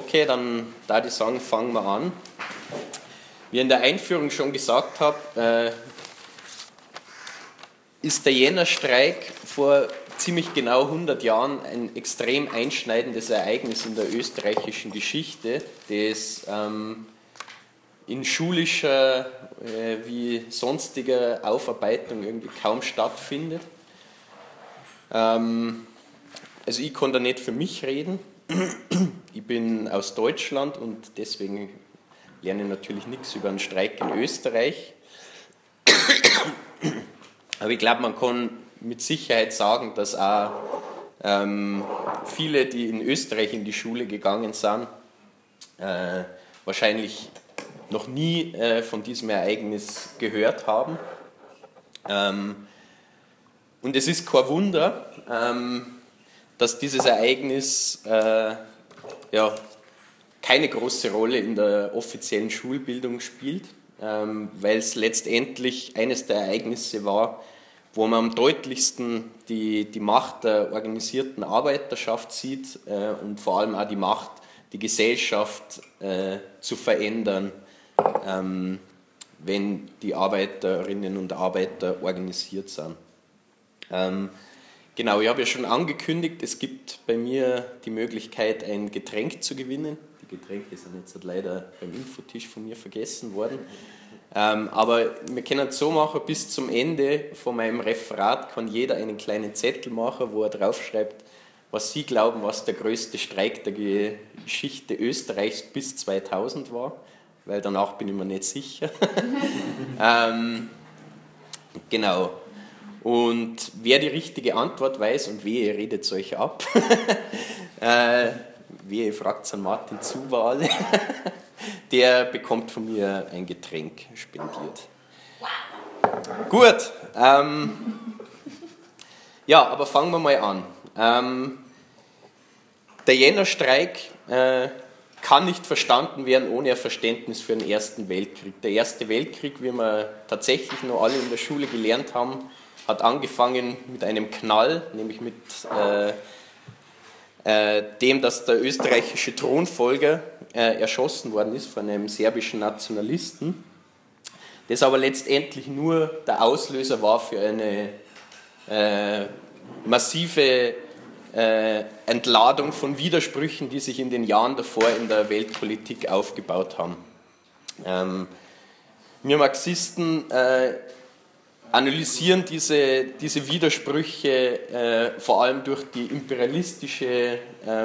Okay, dann da ich sagen, fangen wir an. Wie ich in der Einführung schon gesagt habe, ist der Jännerstreik vor ziemlich genau 100 Jahren ein extrem einschneidendes Ereignis in der österreichischen Geschichte, das in schulischer wie sonstiger Aufarbeitung irgendwie kaum stattfindet. Also ich kann da nicht für mich reden. Ich bin aus Deutschland und deswegen lerne ich natürlich nichts über einen Streik in Österreich. Aber ich glaube, man kann mit Sicherheit sagen, dass auch viele, die in Österreich in die Schule gegangen sind, wahrscheinlich noch nie von diesem Ereignis gehört haben. Und es ist kein Wunder, dass dieses Ereignis keine große Rolle in der offiziellen Schulbildung spielt, weil es letztendlich eines der Ereignisse war, wo man am deutlichsten die Macht der organisierten Arbeiterschaft sieht und vor allem auch die Macht, die Gesellschaft zu verändern, wenn die Arbeiterinnen und Arbeiter organisiert sind. Genau, ich habe ja schon angekündigt, es gibt bei mir die Möglichkeit, ein Getränk zu gewinnen. Die Getränke sind jetzt leider beim Infotisch von mir vergessen worden. Aber wir können es so machen, bis zum Ende von meinem Referat kann jeder einen kleinen Zettel machen, wo er draufschreibt, was Sie glauben, was der größte Streik der Geschichte Österreichs bis 2000 war, weil danach bin ich mir nicht sicher. Genau. Und wer die richtige Antwort weiß, und wehe, ihr redet es euch ab, wehe, ihr fragt St. Martin Zuwahl, der bekommt von mir ein Getränk spendiert. Gut, ja, aber fangen wir mal an. Der Jännerstreik kann nicht verstanden werden ohne ein Verständnis für den Ersten Weltkrieg. Der Erste Weltkrieg, wie wir tatsächlich noch alle in der Schule gelernt haben, hat angefangen mit einem Knall, nämlich mit dem, dass der österreichische Thronfolger erschossen worden ist von einem serbischen Nationalisten, das aber letztendlich nur der Auslöser war für eine massive Entladung von Widersprüchen, die sich in den Jahren davor in der Weltpolitik aufgebaut haben. Wir Marxisten analysieren diese Widersprüche vor allem durch die imperialistische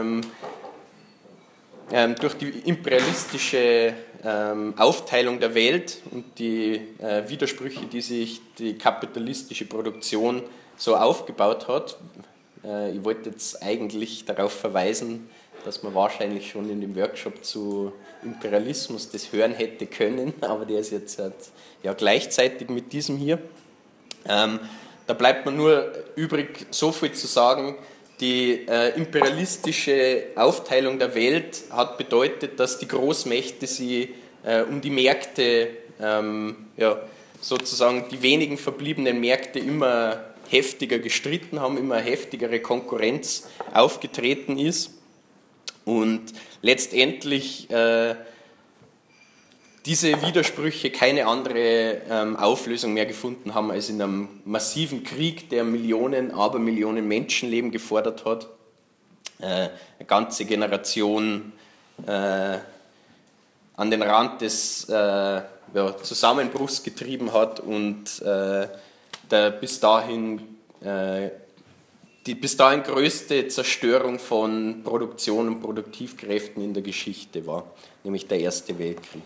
Aufteilung der Welt und die Widersprüche, die sich die kapitalistische Produktion so aufgebaut hat. Ich wollte jetzt eigentlich darauf verweisen, dass man wahrscheinlich schon in dem Workshop zu Imperialismus das hören hätte können, aber der ist jetzt ja gleichzeitig mit diesem hier. Da bleibt mir nur übrig, so viel zu sagen, die imperialistische Aufteilung der Welt hat bedeutet, dass die Großmächte sie um die Märkte, sozusagen die wenigen verbliebenen Märkte immer heftiger gestritten haben, immer heftigere Konkurrenz aufgetreten ist und letztendlich diese Widersprüche keine andere Auflösung mehr gefunden haben als in einem massiven Krieg, der Millionen, Abermillionen Menschenleben gefordert hat, eine ganze Generation an den Rand des Zusammenbruchs getrieben hat und der bis dahin größte Zerstörung von Produktion und Produktivkräften in der Geschichte war, nämlich der Erste Weltkrieg.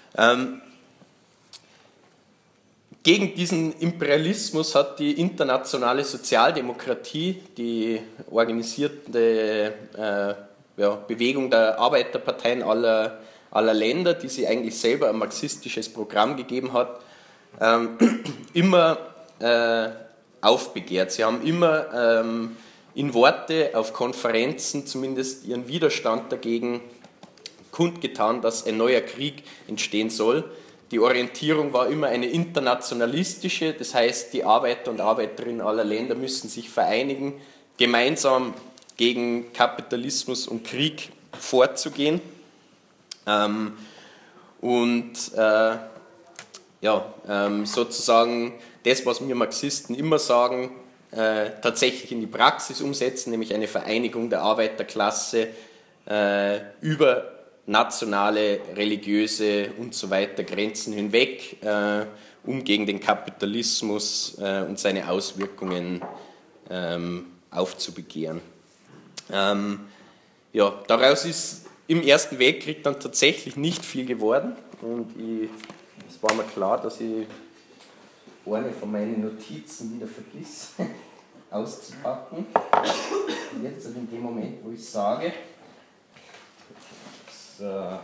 Gegen diesen Imperialismus hat die internationale Sozialdemokratie, die organisierte Bewegung der Arbeiterparteien aller Länder, die sie eigentlich selber ein marxistisches Programm gegeben hat, immer aufbegehrt. Sie haben immer in Worte auf Konferenzen zumindest ihren Widerstand dagegen kundgetan, dass ein neuer Krieg entstehen soll. Die Orientierung war immer eine internationalistische, das heißt, die Arbeiter und Arbeiterinnen aller Länder müssen sich vereinigen, gemeinsam gegen Kapitalismus und Krieg vorzugehen. Sozusagen das, was wir Marxisten immer sagen, tatsächlich in die Praxis umsetzen, nämlich eine Vereinigung der Arbeiterklasse über nationale, religiöse und so weiter Grenzen hinweg, um gegen den Kapitalismus und seine Auswirkungen aufzubegehren. Daraus ist im Ersten Weltkrieg dann tatsächlich nicht viel geworden und es war mir klar, dass ich eine von meinen Notizen wieder vergiss auszupacken. Und jetzt in dem Moment, wo ich sage, so.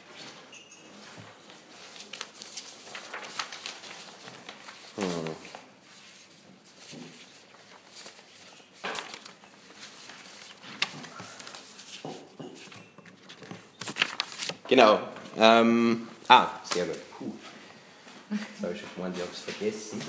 Genau. Sehr gut. Jetzt habe ich schon gemeint, ich habe es vergessen.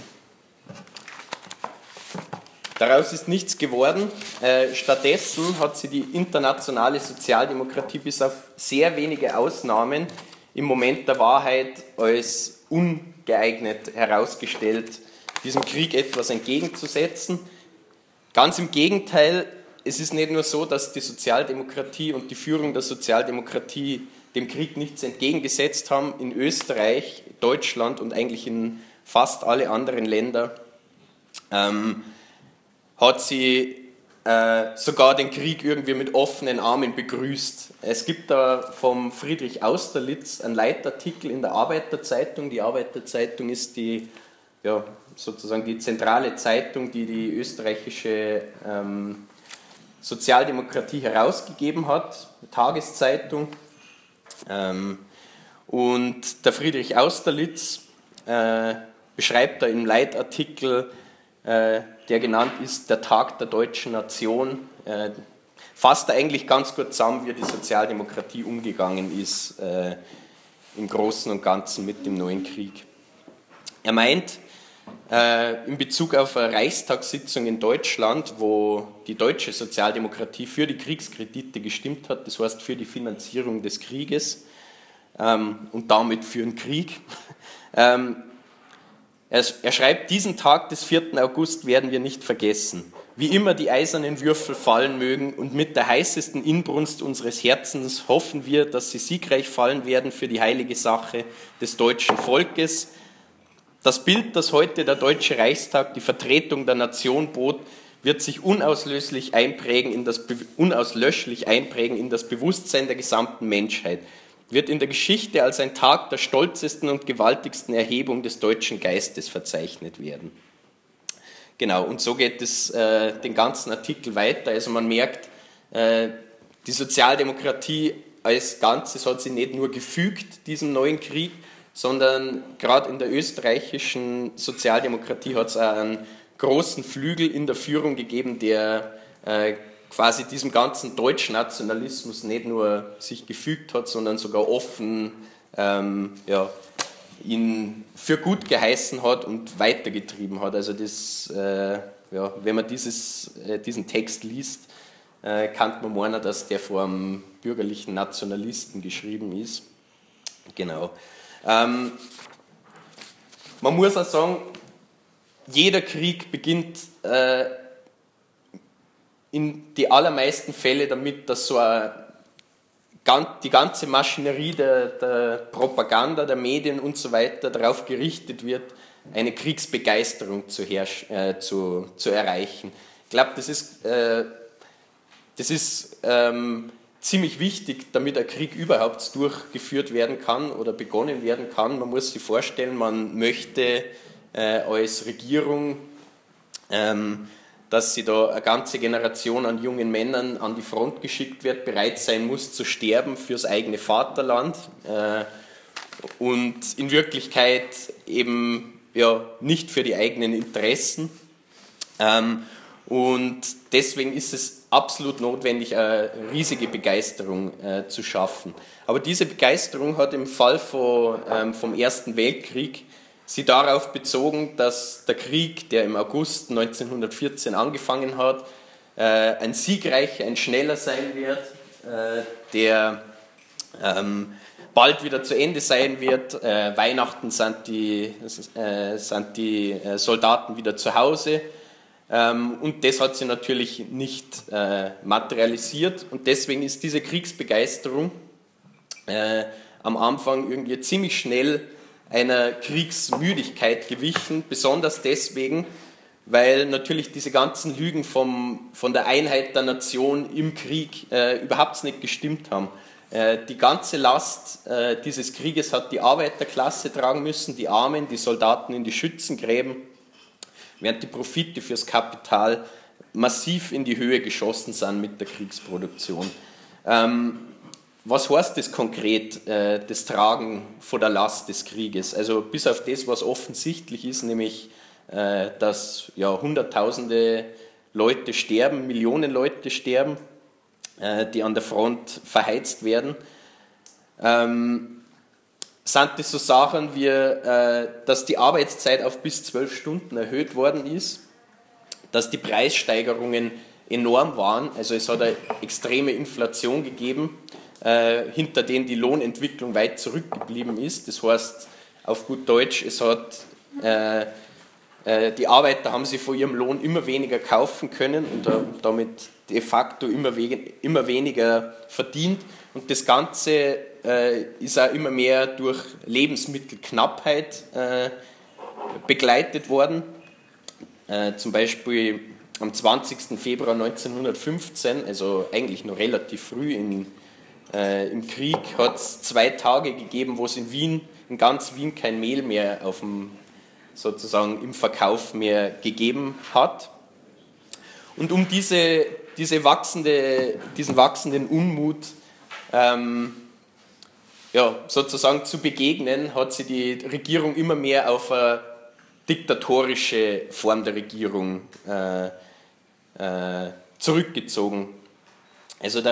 Daraus ist nichts geworden. Stattdessen hat sie die internationale Sozialdemokratie bis auf sehr wenige Ausnahmen im Moment der Wahrheit als ungeeignet herausgestellt, diesem Krieg etwas entgegenzusetzen. Ganz im Gegenteil, es ist nicht nur so, dass die Sozialdemokratie und die Führung der Sozialdemokratie dem Krieg nichts entgegengesetzt haben. In Österreich, Deutschland und eigentlich in fast alle anderen Länder hat sie sogar den Krieg irgendwie mit offenen Armen begrüßt. Es gibt da vom Friedrich Austerlitz einen Leitartikel in der Arbeiterzeitung. Die Arbeiterzeitung ist sozusagen die zentrale Zeitung, die die österreichische Sozialdemokratie herausgegeben hat, eine Tageszeitung. Und der Friedrich Austerlitz beschreibt da im Leitartikel, der genannt ist der Tag der deutschen Nation, fasst er eigentlich ganz gut zusammen, wie die Sozialdemokratie umgegangen ist im Großen und Ganzen mit dem neuen Krieg. Er meint, in Bezug auf eine Reichstagssitzung in Deutschland, wo die deutsche Sozialdemokratie für die Kriegskredite gestimmt hat, das heißt für die Finanzierung des Krieges und damit für den Krieg. Er schreibt, diesen Tag des 4. August werden wir nicht vergessen. Wie immer die eisernen Würfel fallen mögen und mit der heißesten Inbrunst unseres Herzens hoffen wir, dass sie siegreich fallen werden für die heilige Sache des deutschen Volkes. Das Bild, das heute der Deutsche Reichstag, die Vertretung der Nation bot, wird sich unauslöschlich einprägen in das Bewusstsein der gesamten Menschheit, wird in der Geschichte als ein Tag der stolzesten und gewaltigsten Erhebung des deutschen Geistes verzeichnet werden. Genau, und so geht es den ganzen Artikel weiter. Also man merkt, die Sozialdemokratie als Ganzes hat sich nicht nur gefügt diesem neuen Krieg, sondern gerade in der österreichischen Sozialdemokratie hat es einen großen Flügel in der Führung gegeben, der quasi diesem ganzen Deutschnationalismus nicht nur sich gefügt hat, sondern sogar offen ihn für gut geheißen hat und weitergetrieben hat. Also das, wenn man diesen Text liest, kann man meinen, dass der vor einem bürgerlichen Nationalisten geschrieben ist. Genau. Man muss auch sagen, jeder Krieg beginnt in die allermeisten Fälle damit, dass so die ganze Maschinerie der Propaganda, der Medien und so weiter darauf gerichtet wird, eine Kriegsbegeisterung zu erreichen. Ich glaube, das ist ziemlich wichtig, damit ein Krieg überhaupt durchgeführt werden kann oder begonnen werden kann. Man muss sich vorstellen, man möchte als Regierung, dass sie da eine ganze Generation an jungen Männern an die Front geschickt wird, bereit sein muss zu sterben fürs eigene Vaterland und in Wirklichkeit eben nicht für die eigenen Interessen. Und deswegen ist es absolut notwendig, eine riesige Begeisterung zu schaffen. Aber diese Begeisterung hat im Fall vom Ersten Weltkrieg sie darauf bezogen, dass der Krieg, der im August 1914 angefangen hat, ein siegreicher, ein schneller sein wird, der bald wieder zu Ende sein wird. Weihnachten sind die Soldaten wieder zu Hause. Und das hat sich natürlich nicht materialisiert. Und deswegen ist diese Kriegsbegeisterung am Anfang irgendwie ziemlich schnell einer Kriegsmüdigkeit gewichen. Besonders deswegen, weil natürlich diese ganzen Lügen von der Einheit der Nation im Krieg überhaupt nicht gestimmt haben. Die ganze Last dieses Krieges hat die Arbeiterklasse tragen müssen, die Armen, die Soldaten in die Schützengräben, während die Profite fürs Kapital massiv in die Höhe geschossen sind mit der Kriegsproduktion. Was heißt das konkret, das Tragen von der Last des Krieges? Also bis auf das, was offensichtlich ist, nämlich dass Hunderttausende Leute sterben, Millionen Leute sterben, die an der Front verheizt werden, sind das so Sachen wie, dass die Arbeitszeit auf bis 12 Stunden erhöht worden ist, dass die Preissteigerungen enorm waren, also es hat eine extreme Inflation gegeben, hinter denen die Lohnentwicklung weit zurückgeblieben ist. Das heißt, auf gut Deutsch, es hat die Arbeiter haben sich von ihrem Lohn immer weniger kaufen können und damit de facto immer weniger verdient. Und das Ganze ist auch immer mehr durch Lebensmittelknappheit begleitet worden. Zum Beispiel am 20. Februar 1915, also eigentlich noch relativ früh im Krieg, hat es 2 Tage gegeben, wo es in ganz Wien kein Mehl mehr sozusagen im Verkauf mehr gegeben hat. Und um diesen wachsenden Unmut sozusagen zu begegnen, hat sich die Regierung immer mehr auf eine diktatorische Form der Regierung zurückgezogen. Also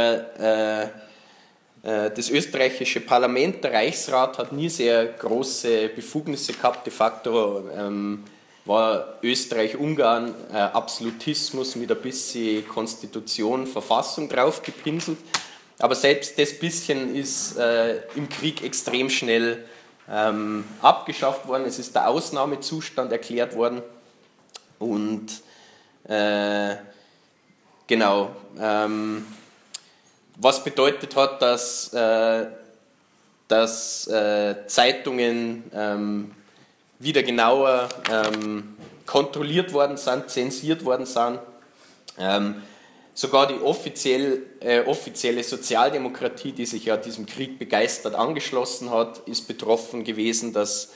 das österreichische Parlament, der Reichsrat, hat nie sehr große Befugnisse gehabt. De facto war Österreich-Ungarn Absolutismus mit ein bisschen Konstitution, Verfassung draufgepinselt. Aber selbst das bisschen ist im Krieg extrem schnell abgeschafft worden. Es ist der Ausnahmezustand erklärt worden. Und was bedeutet hat, dass Zeitungen wieder genauer kontrolliert worden sind, zensiert worden sind. Sogar die offizielle Sozialdemokratie, die sich ja diesem Krieg begeistert angeschlossen hat, ist betroffen gewesen, dass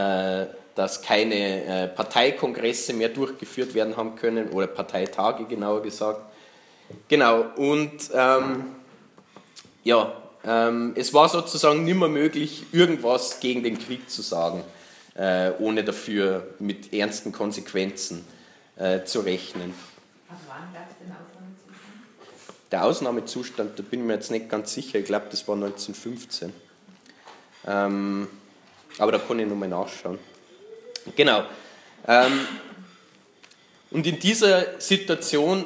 keine Parteikongresse mehr durchgeführt werden haben können, oder Parteitage genauer gesagt. Genau, und es war sozusagen nicht mehr möglich, irgendwas gegen den Krieg zu sagen, ohne dafür mit ernsten Konsequenzen zu rechnen. Ab wann gab es den Ausnahmezustand? Der Ausnahmezustand, da bin ich mir jetzt nicht ganz sicher, ich glaube, das war 1915. Aber da kann ich nochmal nachschauen. Genau. Und in dieser Situation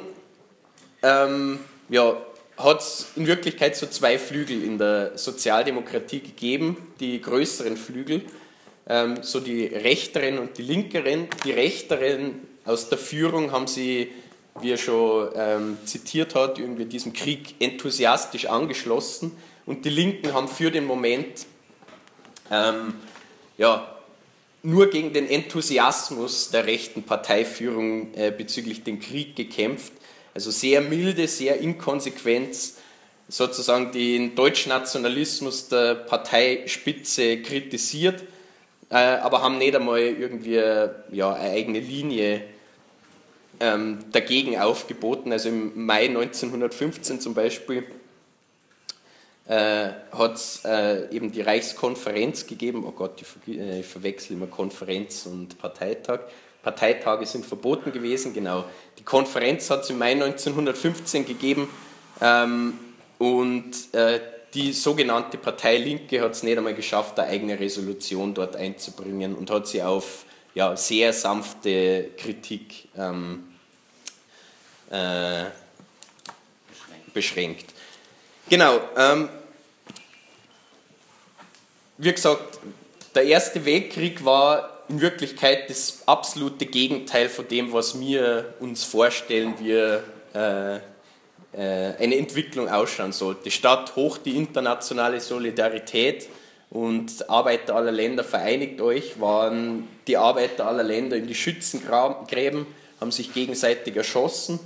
hat es in Wirklichkeit so 2 Flügel in der Sozialdemokratie gegeben, die größeren Flügel, so die rechteren und die linkeren. Die rechteren aus der Führung haben sie, wie er schon zitiert hat, irgendwie diesem Krieg enthusiastisch angeschlossen, und die Linken haben für den Moment nur gegen den Enthusiasmus der rechten Parteiführung bezüglich dem Krieg gekämpft. Also sehr milde, sehr inkonsequent, sozusagen den Deutschnationalismus der Parteispitze kritisiert, aber haben nicht einmal irgendwie eine eigene Linie dagegen aufgeboten. Also im Mai 1915 zum Beispiel hat es eben die Reichskonferenz gegeben. Oh Gott, ich verwechsel immer Konferenz und Parteitag. Parteitage sind verboten gewesen, genau. Die Konferenz hat es im Mai 1915 gegeben, und die sogenannte Partei Linke hat es nicht einmal geschafft, eine eigene Resolution dort einzubringen, und hat sie auf sehr sanfte Kritik beschränkt. Genau. wie gesagt, der Erste Weltkrieg war in Wirklichkeit das absolute Gegenteil von dem, was wir uns vorstellen, wie eine Entwicklung ausschauen sollte. Statt hoch die internationale Solidarität und Arbeiter aller Länder vereinigt euch, waren die Arbeiter aller Länder in die Schützengräben, haben sich gegenseitig erschossen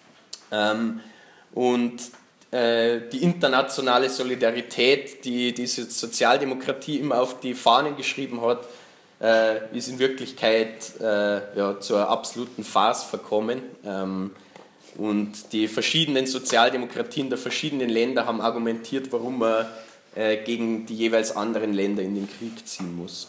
und die internationale Solidarität, die diese Sozialdemokratie immer auf die Fahnen geschrieben hat, ist in Wirklichkeit zur absoluten Farce verkommen. Und die verschiedenen Sozialdemokratien der verschiedenen Länder haben argumentiert, warum man gegen die jeweils anderen Länder in den Krieg ziehen muss.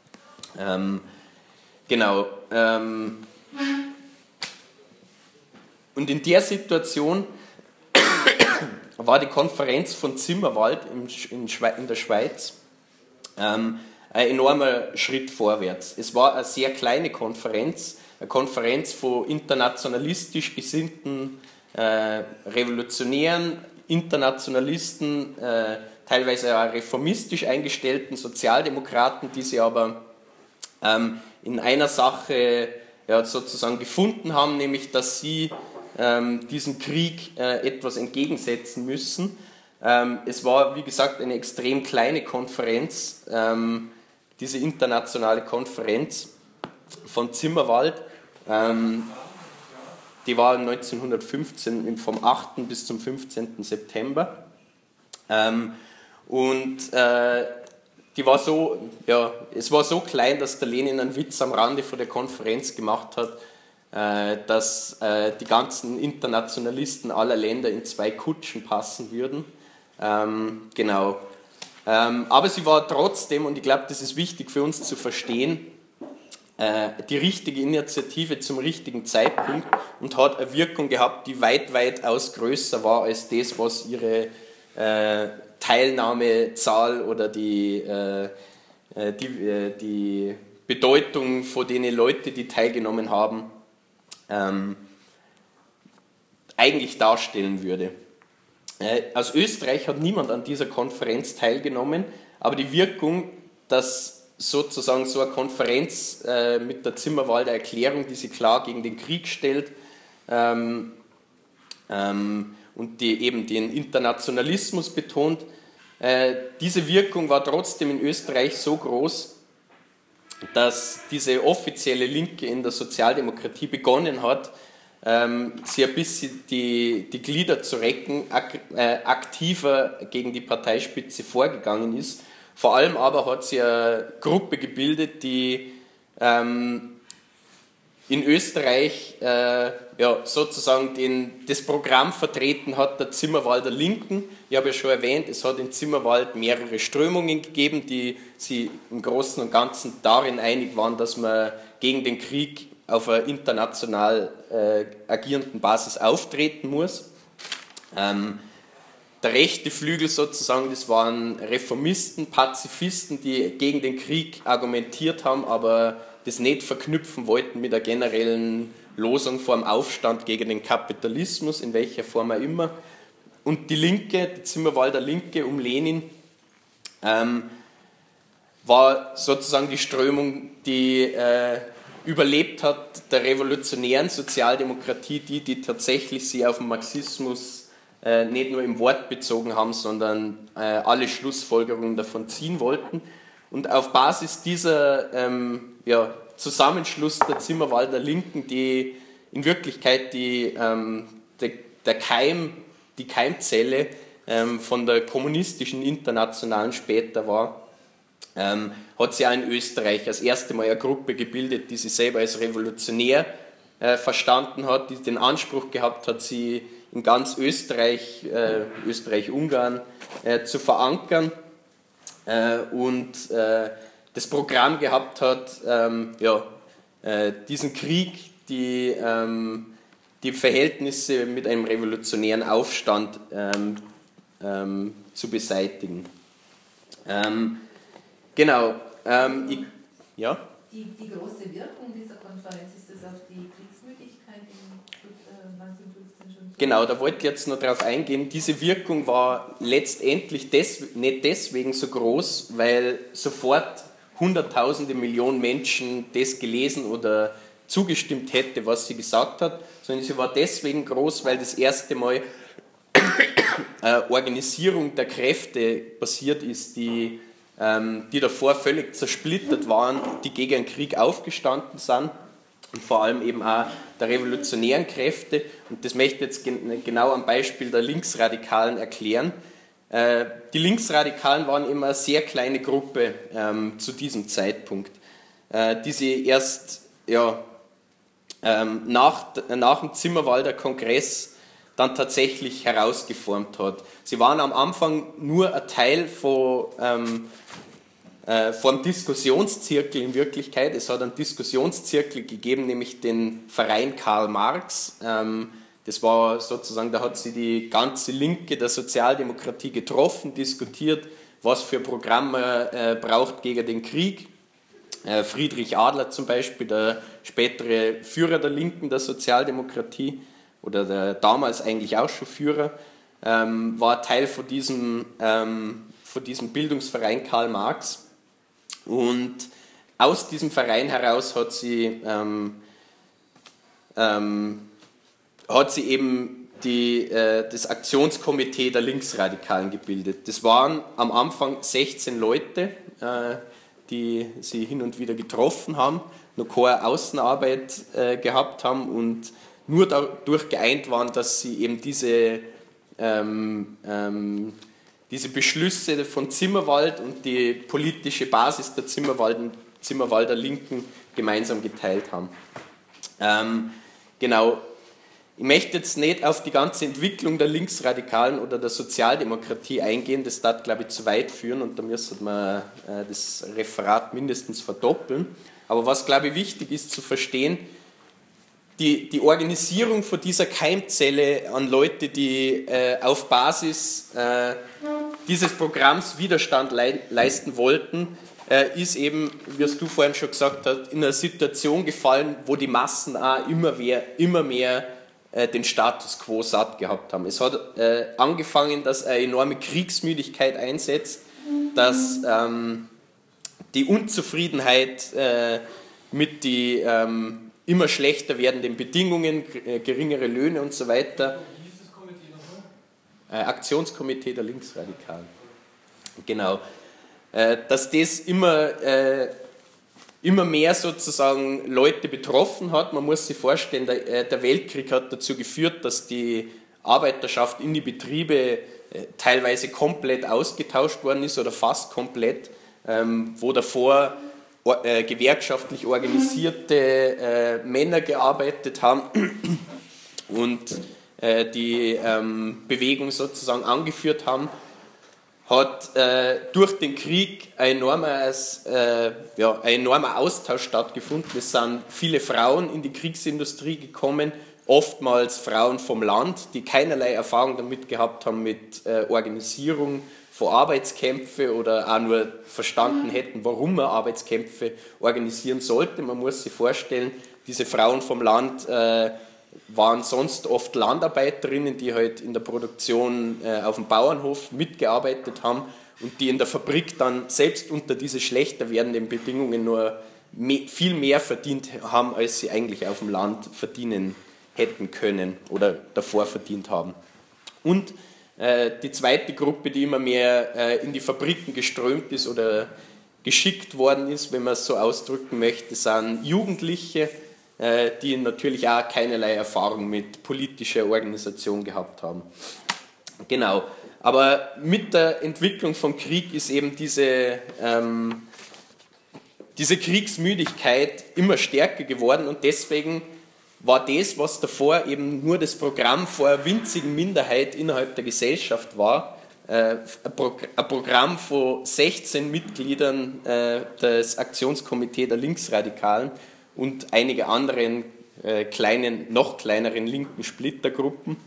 Und in der Situation war die Konferenz von Zimmerwald in der Schweiz ein enormer Schritt vorwärts. Es war eine sehr kleine Konferenz, eine Konferenz von internationalistisch gesinnten Revolutionären, Internationalisten, teilweise auch reformistisch eingestellten Sozialdemokraten, die sie aber in einer Sache sozusagen gefunden haben, nämlich dass sie diesem Krieg etwas entgegensetzen müssen. Es war, wie gesagt, eine extrem kleine Konferenz, diese internationale Konferenz von Zimmerwald. Die war 1915 vom 8. bis zum 15. September. Die war so, es war so klein, dass der Lenin einen Witz am Rande von der Konferenz gemacht hat, dass die ganzen Internationalisten aller Länder in 2 Kutschen passen würden. Aber sie war trotzdem, und ich glaube, das ist wichtig für uns zu verstehen, die richtige Initiative zum richtigen Zeitpunkt und hat eine Wirkung gehabt, die weitaus größer war als das, was ihre Teilnahmezahl oder die Bedeutung von den Leuten, die teilgenommen haben, eigentlich darstellen würde. Aus Österreich hat niemand an dieser Konferenz teilgenommen, aber die Wirkung, dass sozusagen so eine Konferenz mit der Zimmerwalder Erklärung, die sich klar gegen den Krieg stellt und die eben den Internationalismus betont, diese Wirkung war trotzdem in Österreich so groß, dass diese offizielle Linke in der Sozialdemokratie begonnen hat, sie ein bisschen die Glieder zu recken, aktiver gegen die Parteispitze vorgegangen ist. Vor allem aber hat sie eine Gruppe gebildet, die in Österreich sozusagen das Programm vertreten hat der Zimmerwalder Linken. Ich habe ja schon erwähnt, es hat in Zimmerwald mehrere Strömungen gegeben, die sich im Großen und Ganzen darin einig waren, dass man gegen den Krieg auf einer international agierenden Basis auftreten muss. Der rechte Flügel sozusagen, das waren Reformisten, Pazifisten, die gegen den Krieg argumentiert haben, aber das nicht verknüpfen wollten mit der generellen Losung vor dem Aufstand gegen den Kapitalismus, in welcher Form auch immer. Und die Linke, die Zimmerwalder Linke um Lenin, war sozusagen die Strömung, die überlebt hat der revolutionären Sozialdemokratie, die tatsächlich sie auf den Marxismus nicht nur im Wort bezogen haben, sondern alle Schlussfolgerungen davon ziehen wollten. Und auf Basis dieser Zusammenschluss der Zimmerwalder Linken, die in Wirklichkeit die Keimzelle von der kommunistischen Internationalen später war, hat sie auch in Österreich das erste Mal eine Gruppe gebildet, die sich selber als revolutionär verstanden hat, die den Anspruch gehabt hat, sie in ganz Österreich, Österreich-Ungarn zu verankern und das Programm gehabt hat, diesen Krieg, die Verhältnisse mit einem revolutionären Aufstand zu beseitigen. Die große Wirkung dieser Konferenz, ist das auf die Kriegsmüdigkeit in 1915 schon Genau, da wollte ich jetzt noch drauf eingehen. Diese Wirkung war letztendlich nicht deswegen so groß, weil sofort Hunderttausende, Millionen Menschen das gelesen oder zugestimmt hätte, was sie gesagt hat, sondern sie war deswegen groß, weil das erste Mal Organisierung der Kräfte passiert ist, die davor völlig zersplittert waren, die gegen den Krieg aufgestanden sind. Und vor allem eben auch der revolutionären Kräfte. Und das möchte ich jetzt genau am Beispiel der Linksradikalen erklären. Die Linksradikalen waren immer eine sehr kleine Gruppe zu diesem Zeitpunkt, die sie erst nach dem Zimmerwalder Kongress dann tatsächlich herausgeformt hat. Sie waren am Anfang nur ein Teil vom Diskussionszirkel in Wirklichkeit. Es hat einen Diskussionszirkel gegeben, nämlich den Verein Karl Marx. Das war sozusagen, da hat sie die ganze Linke der Sozialdemokratie getroffen, diskutiert, was für Programme braucht gegen den Krieg. Friedrich Adler zum Beispiel, der spätere Führer der Linken der Sozialdemokratie, oder der damals eigentlich auch schon Führer, war Teil von diesem Bildungsverein Karl Marx. Und aus diesem Verein heraus hat sie eben das Aktionskomitee der Linksradikalen gebildet. Das waren am Anfang 16 Leute, die sie hin und wieder getroffen haben, noch keine Außenarbeit gehabt haben und nur dadurch geeint waren, dass sie eben diese Beschlüsse von Zimmerwald und die politische Basis der Zimmerwalder Linken gemeinsam geteilt haben. Genau. Ich möchte jetzt nicht auf die ganze Entwicklung der Linksradikalen oder der Sozialdemokratie eingehen, das darf, glaube ich, zu weit führen und da müsste man das Referat mindestens verdoppeln. Aber was, glaube ich, wichtig ist zu verstehen, die Organisierung von dieser Keimzelle an Leute, die auf Basis dieses Programms Widerstand leisten wollten, ist eben, wie es du vorhin schon gesagt hast, in eine Situation gefallen, wo die Massen auch immer mehr den Status quo satt gehabt haben. Es hat angefangen, dass eine enorme Kriegsmüdigkeit einsetzt, dass die Unzufriedenheit mit den immer schlechter werdenden Bedingungen, geringere Löhne und so weiter. Wie hieß das Komitee nochmal? Aktionskomitee der Linksradikalen. Genau. Dass das immer mehr sozusagen Leute betroffen hat. Man muss sich vorstellen, der Weltkrieg hat dazu geführt, dass die Arbeiterschaft in die Betriebe teilweise komplett ausgetauscht worden ist oder fast komplett, wo davor gewerkschaftlich organisierte Männer gearbeitet haben und die Bewegung sozusagen angeführt haben, hat durch den Krieg ein enormer Austausch stattgefunden. Es sind viele Frauen in die Kriegsindustrie gekommen, oftmals Frauen vom Land, die keinerlei Erfahrung damit gehabt haben mit Organisierung von Arbeitskämpfen oder auch nur verstanden hätten, warum man Arbeitskämpfe organisieren sollte. Man muss sich vorstellen, diese Frauen vom Land waren sonst oft Landarbeiterinnen, die halt in der Produktion auf dem Bauernhof mitgearbeitet haben und die in der Fabrik dann selbst unter diese schlechter werdenden Bedingungen nur viel mehr verdient haben, als sie eigentlich auf dem Land verdienen hätten können oder davor verdient haben. Und die zweite Gruppe, die immer mehr in die Fabriken geströmt ist oder geschickt worden ist, wenn man es so ausdrücken möchte, sind Jugendliche, die natürlich auch keinerlei Erfahrung mit politischer Organisation gehabt haben. Genau. Aber mit der Entwicklung vom Krieg ist eben diese Kriegsmüdigkeit immer stärker geworden und deswegen war das, was davor eben nur das Programm vor einer winzigen Minderheit innerhalb der Gesellschaft war, ein Programm von 16 Mitgliedern des Aktionskomitees der Linksradikalen und einige anderen noch kleineren linken Splittergruppen,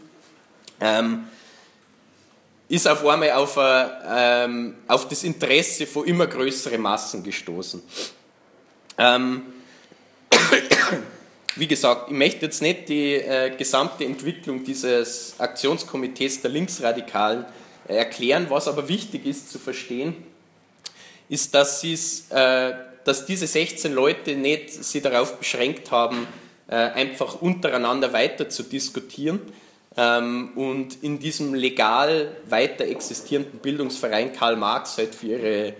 ist auf einmal auf das Interesse von immer größeren Massen gestoßen. wie gesagt, ich möchte jetzt nicht die gesamte Entwicklung dieses Aktionskomitees der Linksradikalen erklären. Was aber wichtig ist zu verstehen, ist, dass diese 16 Leute nicht sich darauf beschränkt haben, einfach untereinander weiter zu diskutieren und in diesem legal weiter existierenden Bildungsverein Karl Marx halt für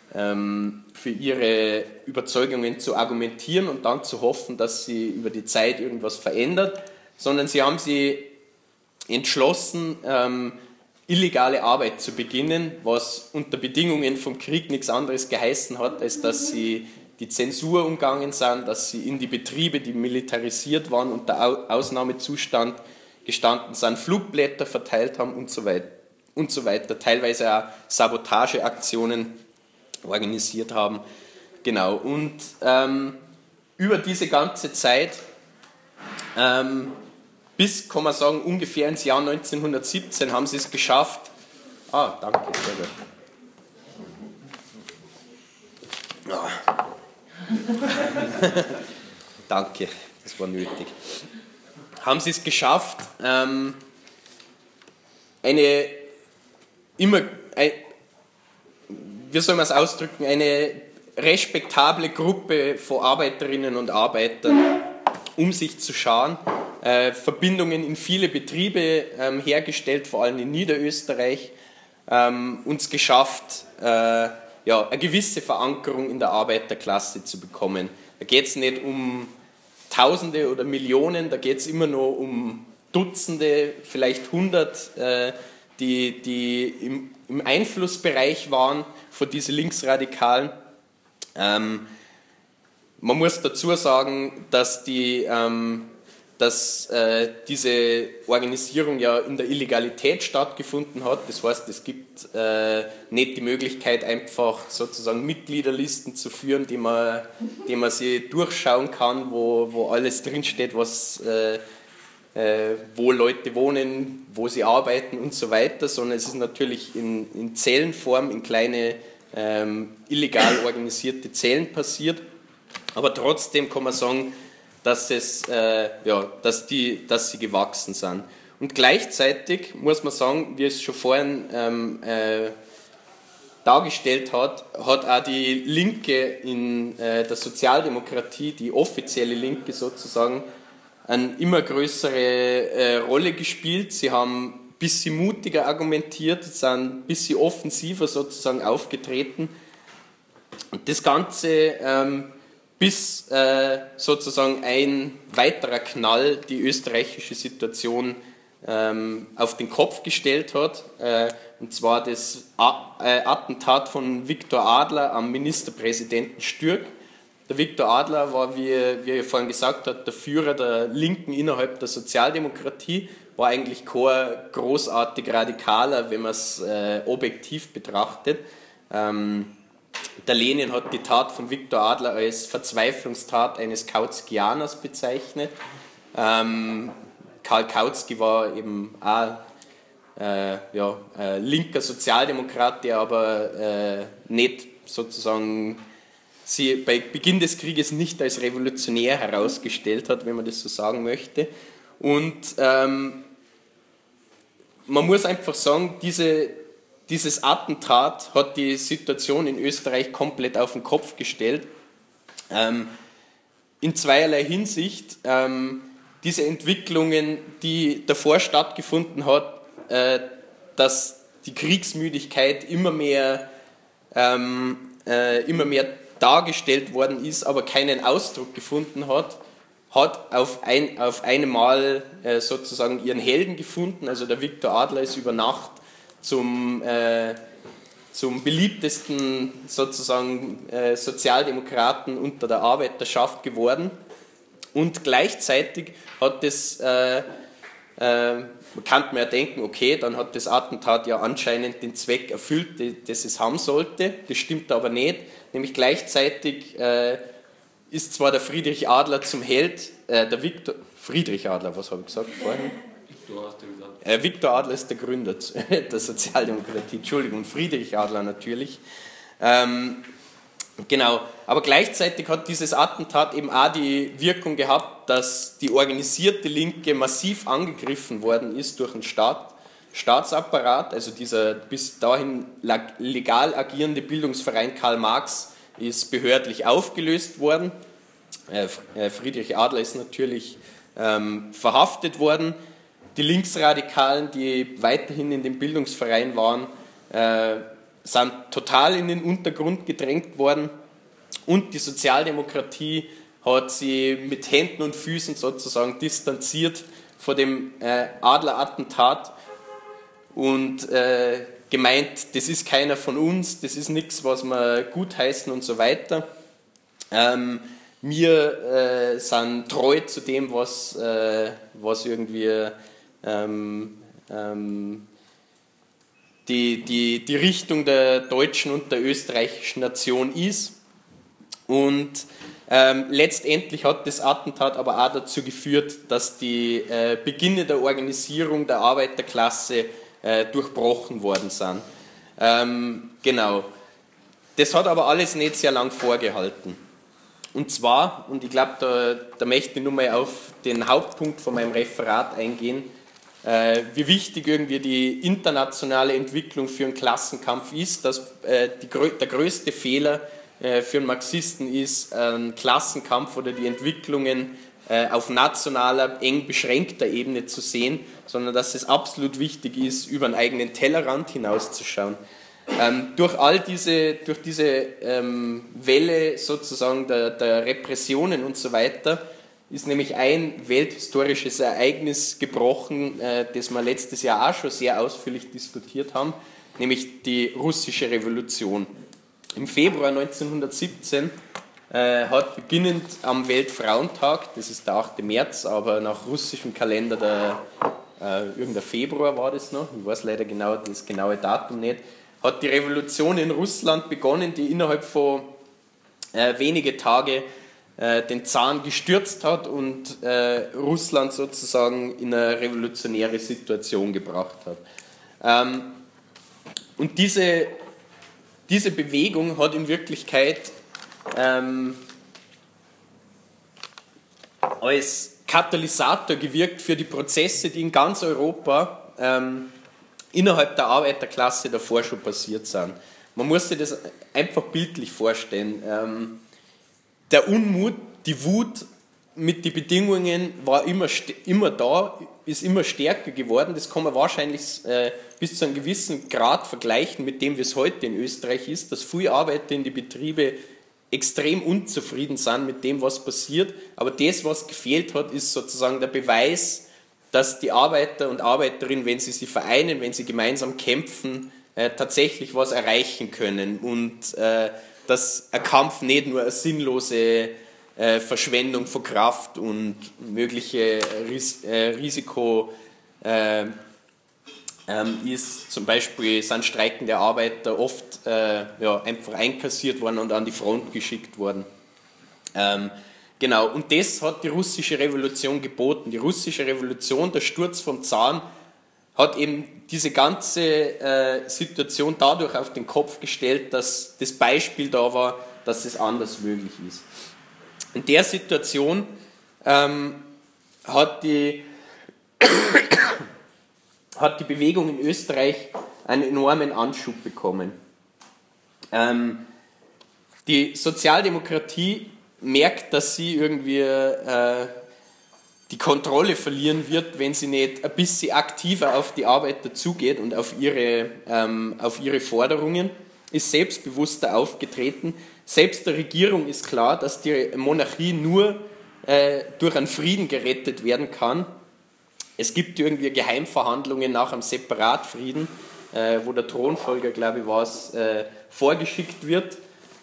ihre Überzeugungen zu argumentieren und dann zu hoffen, dass sie über die Zeit irgendwas verändert, sondern sie haben sich entschlossen, illegale Arbeit zu beginnen, was unter Bedingungen vom Krieg nichts anderes geheißen hat, als dass sie die Zensur umgangen sind, dass sie in die Betriebe, die militarisiert waren, unter Ausnahmezustand gestanden sind, Flugblätter verteilt haben und so weiter, teilweise auch Sabotageaktionen organisiert haben. Genau, und über diese ganze Zeit bis, kann man sagen, ungefähr ins Jahr 1917 haben sie es geschafft. Danke, sehr gut. Danke, das war nötig. Haben sie es geschafft, wie soll man es ausdrücken, eine respektable Gruppe von Arbeiterinnen und Arbeitern um sich zu scharen, Verbindungen in viele Betriebe hergestellt, vor allem in Niederösterreich, uns geschafft, eine gewisse Verankerung in der Arbeiterklasse zu bekommen. Da geht es nicht um Tausende oder Millionen, da geht es immer nur um Dutzende, vielleicht 100, die im Einflussbereich waren von diesen Linksradikalen. Man muss dazu sagen, dass diese Organisierung ja in der Illegalität stattgefunden hat. Das heißt, es gibt nicht die Möglichkeit, einfach sozusagen Mitgliederlisten zu führen, die man sich durchschauen kann, wo alles drinsteht, wo Leute wohnen, wo sie arbeiten und so weiter, sondern es ist natürlich in Zellenform, in kleine illegal organisierte Zellen passiert. Aber trotzdem kann man sagen, dass sie gewachsen sind. Und gleichzeitig muss man sagen, wie es schon vorhin dargestellt hat auch die Linke in der Sozialdemokratie, die offizielle Linke sozusagen, eine immer größere Rolle gespielt. Sie haben ein bisschen mutiger argumentiert, sind ein bisschen offensiver sozusagen aufgetreten. Und das Ganze bis sozusagen ein weiterer Knall die österreichische Situation auf den Kopf gestellt hat, und zwar das Attentat von Viktor Adler am Ministerpräsidenten Stürk. Der Viktor Adler war, wie er vorhin gesagt hat, der Führer der Linken innerhalb der Sozialdemokratie, war eigentlich kein großartig radikaler, wenn man es objektiv betrachtet. Der Lenin hat die Tat von Viktor Adler als Verzweiflungstat eines Kautskianers bezeichnet. Karl Kautsky war eben auch linker Sozialdemokrat, der aber nicht sozusagen sie bei Beginn des Krieges nicht als revolutionär herausgestellt hat, wenn man das so sagen möchte. Und man muss einfach sagen, dieses Attentat hat die Situation in Österreich komplett auf den Kopf gestellt. In zweierlei Hinsicht. Diese Entwicklungen, die davor stattgefunden hat, dass die Kriegsmüdigkeit immer mehr dargestellt worden ist, aber keinen Ausdruck gefunden hat auf einmal sozusagen ihren Helden gefunden. Also der Viktor Adler ist über Nacht zum beliebtesten sozusagen Sozialdemokraten unter der Arbeiterschaft geworden. Und gleichzeitig hat das, man kann mir ja denken, okay, dann hat das Attentat ja anscheinend den Zweck erfüllt, das es haben sollte. Das stimmt aber nicht. Nämlich gleichzeitig ist zwar der Friedrich Adler zum Held, Friedrich Adler, was habe ich gesagt vorhin? Viktor Adler ist der Gründer der Sozialdemokratie, Entschuldigung, Friedrich Adler natürlich. Genau, aber gleichzeitig hat dieses Attentat eben auch die Wirkung gehabt, gehabt, dass die organisierte Linke massiv angegriffen worden ist durch den Staatsapparat. Also dieser bis dahin legal agierende Bildungsverein Karl Marx ist behördlich aufgelöst worden. Friedrich Adler ist natürlich verhaftet worden. Die Linksradikalen, die weiterhin in dem Bildungsverein waren, sind total in den Untergrund gedrängt worden. Und die Sozialdemokratie hat sie mit Händen und Füßen sozusagen distanziert vor dem Adler-Attentat und gemeint, das ist keiner von uns, das ist nichts, was wir gutheißen und so weiter. Wir sind treu zu dem, was irgendwie die Richtung der deutschen und der österreichischen Nation ist. Und letztendlich hat das Attentat aber auch dazu geführt, dass die Beginne der Organisierung der Arbeiterklasse durchbrochen worden sind. Genau. Das hat aber alles nicht sehr lang vorgehalten. Und zwar, und ich glaube, da möchte ich nur mal auf den Hauptpunkt von meinem Referat eingehen, wie wichtig irgendwie die internationale Entwicklung für einen Klassenkampf ist, dass der größte Fehler für einen Marxisten ist, ein Klassenkampf oder die Entwicklungen auf nationaler, eng beschränkter Ebene zu sehen, sondern dass es absolut wichtig ist, über einen eigenen Tellerrand hinauszuschauen. Durch diese Welle sozusagen der Repressionen und so weiter ist nämlich ein welthistorisches Ereignis gebrochen, das wir letztes Jahr auch schon sehr ausführlich diskutiert haben, nämlich die russische Revolution. Im Februar 1917 hat beginnend am Weltfrauentag, das ist der 8. März, aber nach russischem Kalender irgendein Februar war das noch, ich weiß leider das genaue Datum nicht, hat die Revolution in Russland begonnen, die innerhalb von wenige Tage den Zaren gestürzt hat und Russland sozusagen in eine revolutionäre Situation gebracht hat. Und diese Bewegung hat in Wirklichkeit als Katalysator gewirkt für die Prozesse, die in ganz Europa innerhalb der Arbeiterklasse davor schon passiert sind. Man muss sich das einfach bildlich vorstellen. Der Unmut, die Wut mit den Bedingungen war immer da, ist immer stärker geworden. Das kann man wahrscheinlich bis zu einem gewissen Grad vergleichen mit dem, wie es heute in Österreich ist, dass viele Arbeiter in die Betriebe extrem unzufrieden sind mit dem, was passiert. Aber das, was gefehlt hat, ist sozusagen der Beweis, dass die Arbeiter und Arbeiterinnen, wenn sie sich vereinen, wenn sie gemeinsam kämpfen, tatsächlich was erreichen können und dass ein Kampf nicht nur eine sinnlose Verschwendung von Kraft und mögliche Risiko ist. Zum Beispiel sind streikende Arbeiter oft einfach einkassiert worden und an die Front geschickt worden. Genau, und das hat die russische Revolution geboten. Die russische Revolution, der Sturz vom Zaren, hat eben diese ganze Situation dadurch auf den Kopf gestellt, dass das Beispiel da war, dass es anders möglich ist. In der Situation hat die Bewegung in Österreich einen enormen Anschub bekommen. Die Sozialdemokratie merkt, dass sie irgendwie die Kontrolle verlieren wird, wenn sie nicht ein bisschen aktiver auf die Arbeiter zugeht und auf ihre Forderungen, ist selbstbewusster aufgetreten. Selbst der Regierung ist klar, dass die Monarchie nur durch einen Frieden gerettet werden kann. Es gibt irgendwie Geheimverhandlungen nach einem Separatfrieden, wo der Thronfolger, glaube ich, vorgeschickt wird.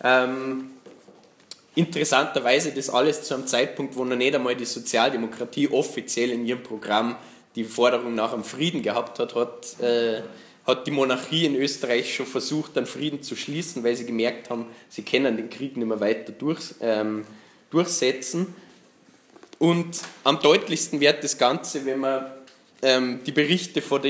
Interessanterweise das alles zu einem Zeitpunkt, wo noch nicht einmal die Sozialdemokratie offiziell in ihrem Programm die Forderung nach einem Frieden gehabt hat die Monarchie in Österreich schon versucht, einen Frieden zu schließen, weil sie gemerkt haben, sie können den Krieg nicht mehr weiter durchsetzen. Und am deutlichsten wird das Ganze, wenn man die Berichte von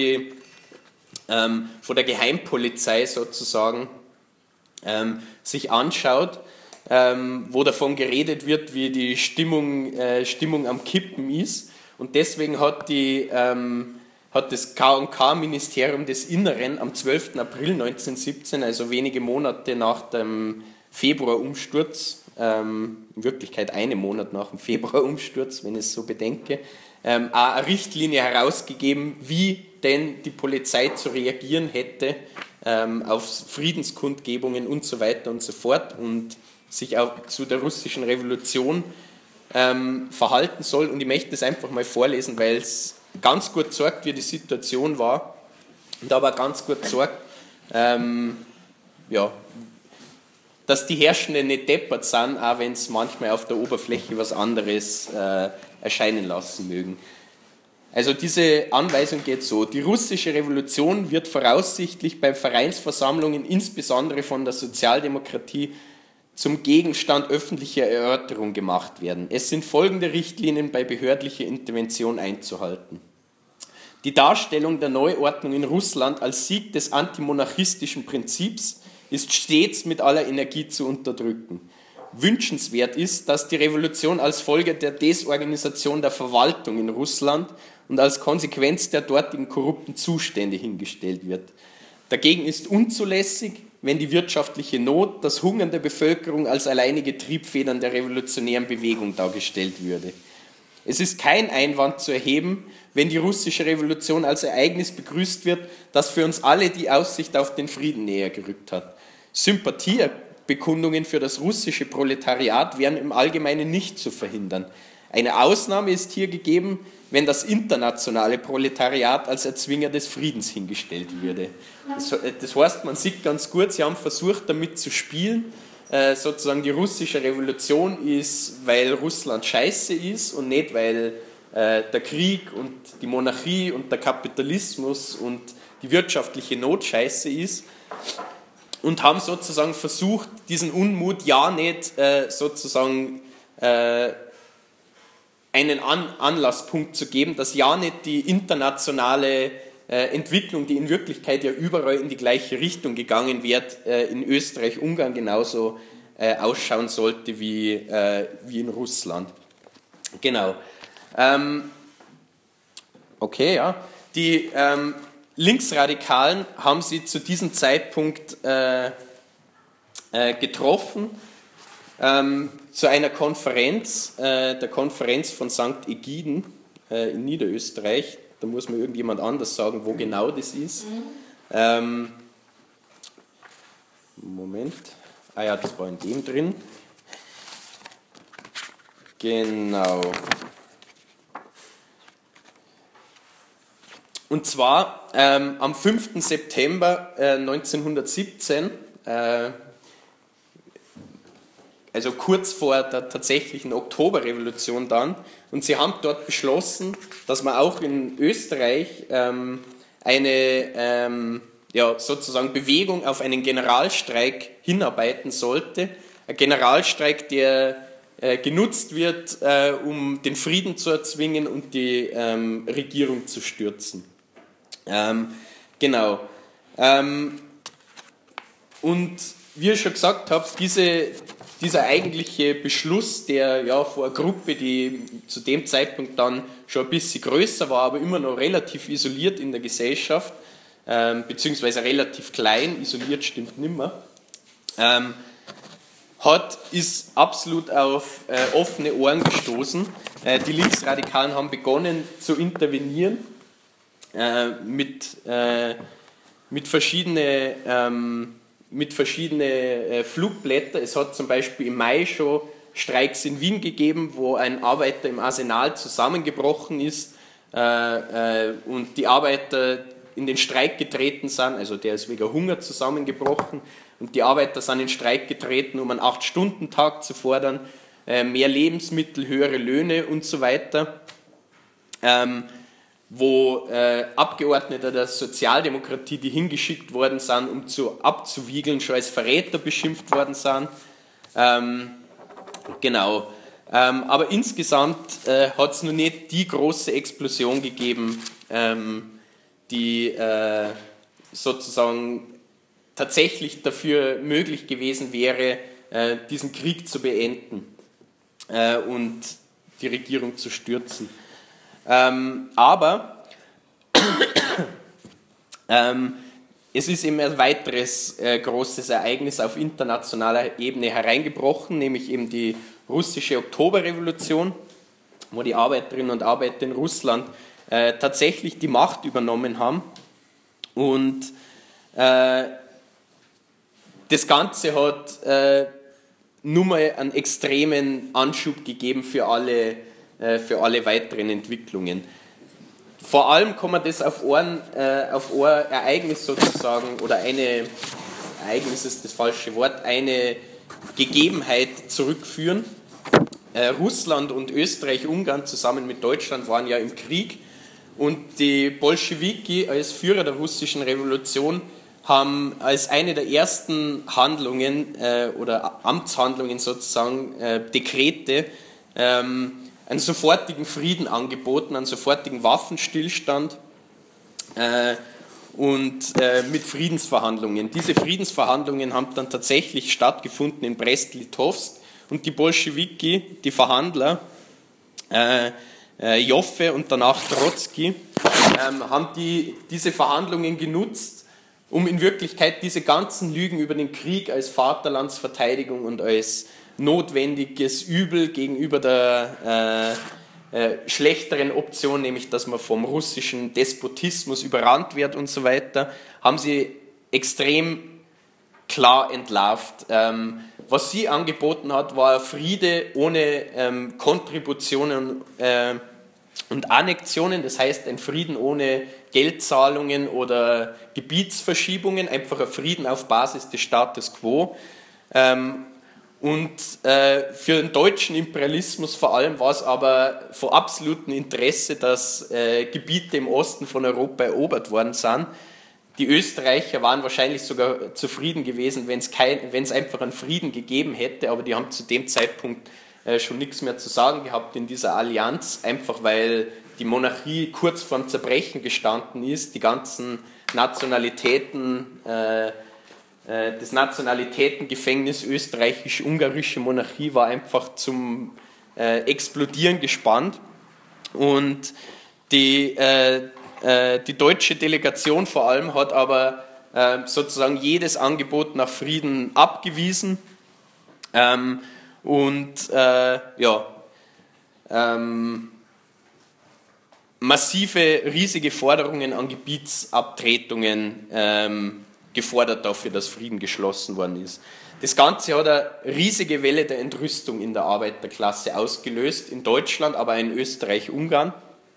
der Geheimpolizei sozusagen sich anschaut. wo davon geredet wird, wie die Stimmung am Kippen ist. Und deswegen hat das K&K-Ministerium des Inneren am 12. April 1917, also wenige Monate nach dem Februarumsturz, in Wirklichkeit einen Monat nach dem Februarumsturz, wenn ich es so bedenke, auch eine Richtlinie herausgegeben, wie denn die Polizei zu reagieren hätte auf Friedenskundgebungen und so weiter und so fort und sich auch zu der russischen Revolution verhalten soll. Und ich möchte das einfach mal vorlesen, weil es ganz gut zeigt, wie die Situation war und aber ganz gut zeigt, dass die Herrschenden nicht deppert sind, auch wenn es manchmal auf der Oberfläche was anderes erscheinen lassen mögen. Also diese Anweisung geht so: Die russische Revolution wird voraussichtlich bei Vereinsversammlungen, insbesondere von der Sozialdemokratie, zum Gegenstand öffentlicher Erörterung gemacht werden. Es sind folgende Richtlinien bei behördlicher Intervention einzuhalten. Die Darstellung der Neuordnung in Russland als Sieg des antimonarchistischen Prinzips ist stets mit aller Energie zu unterdrücken. Wünschenswert ist, dass die Revolution als Folge der Desorganisation der Verwaltung in Russland und als Konsequenz der dortigen korrupten Zustände hingestellt wird. Dagegen ist unzulässig, wenn die wirtschaftliche Not, das Hungern der Bevölkerung als alleinige Triebfedern der revolutionären Bewegung dargestellt würde. Es ist kein Einwand zu erheben, wenn die russische Revolution als Ereignis begrüßt wird, das für uns alle die Aussicht auf den Frieden näher gerückt hat. Sympathiebekundungen für das russische Proletariat wären im Allgemeinen nicht zu verhindern. Eine Ausnahme ist hier gegeben, wenn das internationale Proletariat als Erzwinger des Friedens hingestellt würde. Das heißt, man sieht ganz gut, sie haben versucht, damit zu spielen, sozusagen die russische Revolution ist, weil Russland scheiße ist und nicht, weil der Krieg und die Monarchie und der Kapitalismus und die wirtschaftliche Not scheiße ist, und haben sozusagen versucht, diesen Unmut ja nicht sozusagen einen Anlasspunkt zu geben, dass ja nicht die internationale Entwicklung, die in Wirklichkeit ja überall in die gleiche Richtung gegangen wird, in Österreich, Ungarn genauso ausschauen sollte wie in Russland. Genau. Okay, ja. Die Linksradikalen haben sie zu diesem Zeitpunkt getroffen zu einer Konferenz, der Konferenz von St. Egiden in Niederösterreich. Da muss mir irgendjemand anders sagen, wo genau das ist. Moment. Ah ja, das war in dem drin. Genau. Und zwar am 5. September 1917, also kurz vor der tatsächlichen Oktoberrevolution dann. Und sie haben dort beschlossen, dass man auch in Österreich eine sozusagen Bewegung auf einen Generalstreik hinarbeiten sollte. Ein Generalstreik, der genutzt wird, um den Frieden zu erzwingen und die Regierung zu stürzen. Genau. Und wie ich schon gesagt habe, dieser eigentliche Beschluss, der ja vor einer Gruppe, die zu dem Zeitpunkt dann schon ein bisschen größer war, aber immer noch relativ isoliert in der Gesellschaft, beziehungsweise relativ klein, isoliert stimmt nimmer, ist absolut auf offene Ohren gestoßen. Die Linksradikalen haben begonnen zu intervenieren mit verschiedenen Flugblätter. Es hat zum Beispiel im Mai schon Streiks in Wien gegeben, wo ein Arbeiter im Arsenal zusammengebrochen ist und die Arbeiter in den Streik getreten sind, also der ist wegen Hunger zusammengebrochen und die Arbeiter sind in den Streik getreten, um einen 8-Stunden-Tag zu fordern, mehr Lebensmittel, höhere Löhne und so weiter. Wo Abgeordnete der Sozialdemokratie, die hingeschickt worden sind, um abzuwiegeln, schon als Verräter beschimpft worden sind. Genau. Aber insgesamt hat es noch nicht die große Explosion gegeben, die sozusagen tatsächlich dafür möglich gewesen wäre, diesen Krieg zu beenden und die Regierung zu stürzen. Aber es ist eben ein weiteres großes Ereignis auf internationaler Ebene hereingebrochen, nämlich eben die russische Oktoberrevolution, wo die Arbeiterinnen und Arbeiter in Russland tatsächlich die Macht übernommen haben. Und das Ganze hat nur mal einen extremen Anschub gegeben für alle weiteren Entwicklungen. Vor allem kann man das auf ein Ereignis sozusagen, oder Ereignis ist das falsche Wort, eine Gegebenheit zurückführen. Russland und Österreich-Ungarn zusammen mit Deutschland waren ja im Krieg und die Bolschewiki als Führer der russischen Revolution haben als eine der ersten Handlungen oder Amtshandlungen sozusagen Dekrete einen sofortigen Frieden angeboten, einen sofortigen Waffenstillstand und mit Friedensverhandlungen. Diese Friedensverhandlungen haben dann tatsächlich stattgefunden in Brest-Litovsk und die Bolschewiki, die Verhandler, Joffe und danach Trotzki, haben diese Verhandlungen genutzt, um in Wirklichkeit diese ganzen Lügen über den Krieg als Vaterlandsverteidigung und als notwendiges Übel gegenüber der schlechteren Option, nämlich dass man vom russischen Despotismus überrannt wird und so weiter, haben sie extrem klar entlarvt. Was sie angeboten hat, war Friede ohne Kontributionen und Annexionen, das heißt ein Frieden ohne Geldzahlungen oder Gebietsverschiebungen, einfach ein Frieden auf Basis des Status quo. Und für den deutschen Imperialismus vor allem war es aber von absolutem Interesse, dass Gebiete im Osten von Europa erobert worden sind. Die Österreicher waren wahrscheinlich sogar zufrieden gewesen, wenn es einfach einen Frieden gegeben hätte, aber die haben zu dem Zeitpunkt schon nichts mehr zu sagen gehabt in dieser Allianz, einfach weil die Monarchie kurz vorm Zerbrechen gestanden ist, die ganzen Nationalitäten, das Nationalitätengefängnis österreichisch-ungarische Monarchie war einfach zum Explodieren gespannt und die deutsche Delegation vor allem hat aber sozusagen jedes Angebot nach Frieden abgewiesen massive, riesige Forderungen an Gebietsabtretungen gefordert dafür, dass Frieden geschlossen worden ist. Das Ganze hat eine riesige Welle der Entrüstung in der Arbeiterklasse ausgelöst, in Deutschland, aber auch in Österreich-Ungarn.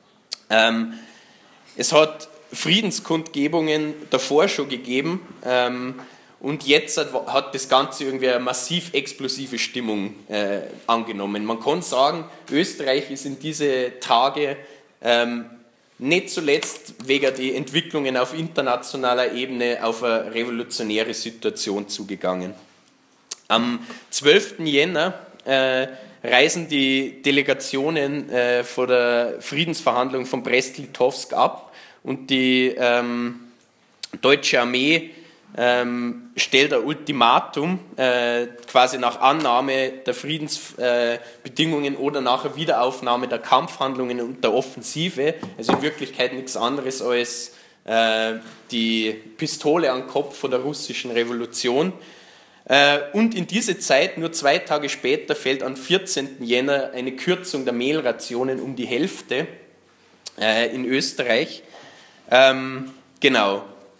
Es hat Friedenskundgebungen davor schon gegeben und jetzt hat das Ganze irgendwie eine massiv explosive Stimmung angenommen. Man kann sagen, Österreich ist in diese Tage nicht zuletzt wegen der Entwicklungen auf internationaler Ebene auf eine revolutionäre Situation zugegangen. Am 12. Jänner reisen die Delegationen vor der Friedensverhandlung von Brest-Litovsk ab und die deutsche Armee stellt ein Ultimatum, quasi nach Annahme der Friedensbedingungen oder nach der Wiederaufnahme der Kampfhandlungen und der Offensive, also in Wirklichkeit nichts anderes als die Pistole am Kopf von der russischen Revolution. Und in diese Zeit, nur 2 Tage später, fällt am 14. Jänner eine Kürzung der Mehlrationen um die Hälfte in Österreich. Genau.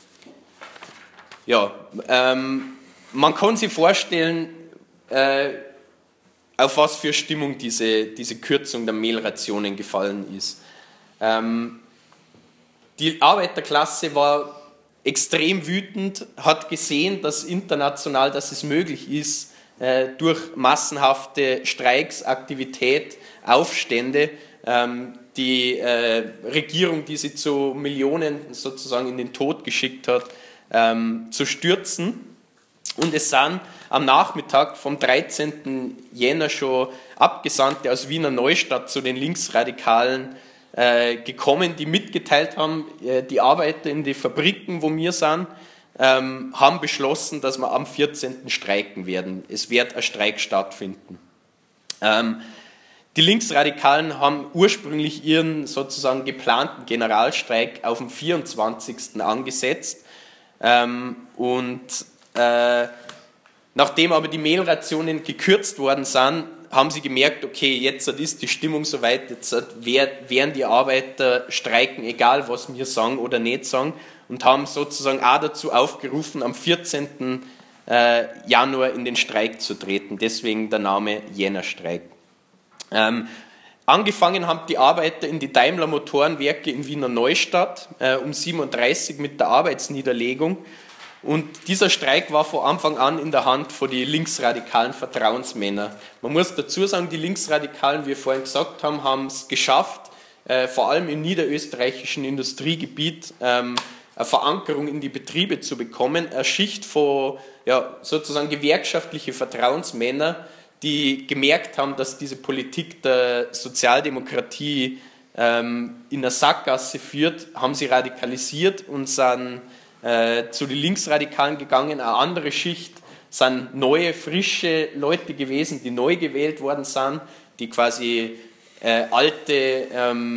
Ja, man kann sich vorstellen, auf was für Stimmung diese Kürzung der Mehlrationen gefallen ist. Die Arbeiterklasse war extrem wütend, hat gesehen, dass international, dass es möglich ist, durch massenhafte Streiks, Aktivität, Aufstände, die Regierung, die sie zu Millionen sozusagen in den Tod geschickt hat, zu stürzen. Und es sind am Nachmittag vom 13. Jänner schon Abgesandte aus Wiener Neustadt zu den Linksradikalen gekommen, die mitgeteilt haben, die Arbeiter in die Fabriken, wo wir sind, haben beschlossen, dass wir am 14. streiken werden. Es wird ein Streik stattfinden. Die Linksradikalen haben ursprünglich ihren sozusagen geplanten Generalstreik auf den 24. angesetzt. Nachdem aber die Mehlrationen gekürzt worden sind, haben sie gemerkt, okay, jetzt ist die Stimmung soweit, jetzt werden die Arbeiter streiken, egal was wir sagen oder nicht sagen, und haben sozusagen auch dazu aufgerufen, am 14. Januar in den Streik zu treten. Deswegen der Name Jännerstreik. Angefangen haben die Arbeiter in die Daimler Motorenwerke in Wiener Neustadt um 7:30 Uhr mit der Arbeitsniederlegung. Und dieser Streik war von Anfang an in der Hand von den linksradikalen Vertrauensmännern. Man muss dazu sagen, die Linksradikalen, wie wir vorhin gesagt haben, haben es geschafft, vor allem im niederösterreichischen Industriegebiet eine Verankerung in die Betriebe zu bekommen. Eine Schicht von sozusagen gewerkschaftliche Vertrauensmänner, die gemerkt haben, dass diese Politik der Sozialdemokratie in eine Sackgasse führt, haben sie radikalisiert und sind zu den Linksradikalen gegangen. Eine andere Schicht sind neue, frische Leute gewesen, die neu gewählt worden sind, die quasi alte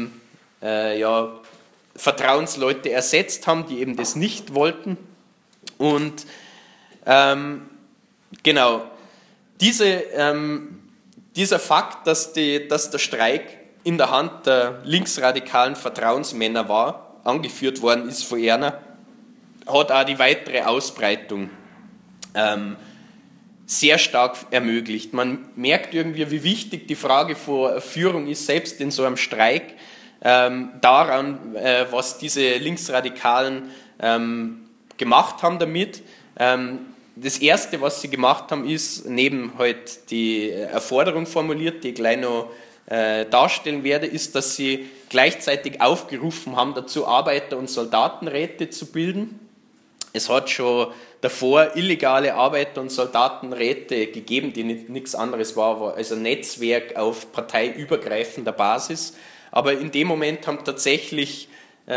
Vertrauensleute ersetzt haben, die eben das nicht wollten. Und genau, dieser Fakt, dass der Streik in der Hand der linksradikalen Vertrauensmänner war, angeführt worden ist von einer, hat auch die weitere Ausbreitung sehr stark ermöglicht. Man merkt irgendwie, wie wichtig die Frage von Führung ist, selbst in so einem Streik, daran, was diese Linksradikalen gemacht haben damit. Das Erste, was sie gemacht haben, ist, neben halt die Forderung formuliert, die ich gleich noch darstellen werde, ist, dass sie gleichzeitig aufgerufen haben, dazu Arbeiter- und Soldatenräte zu bilden. Es hat schon davor illegale Arbeiter- und Soldatenräte gegeben, die nichts anderes war als ein Netzwerk auf parteiübergreifender Basis. Aber in dem Moment haben tatsächlich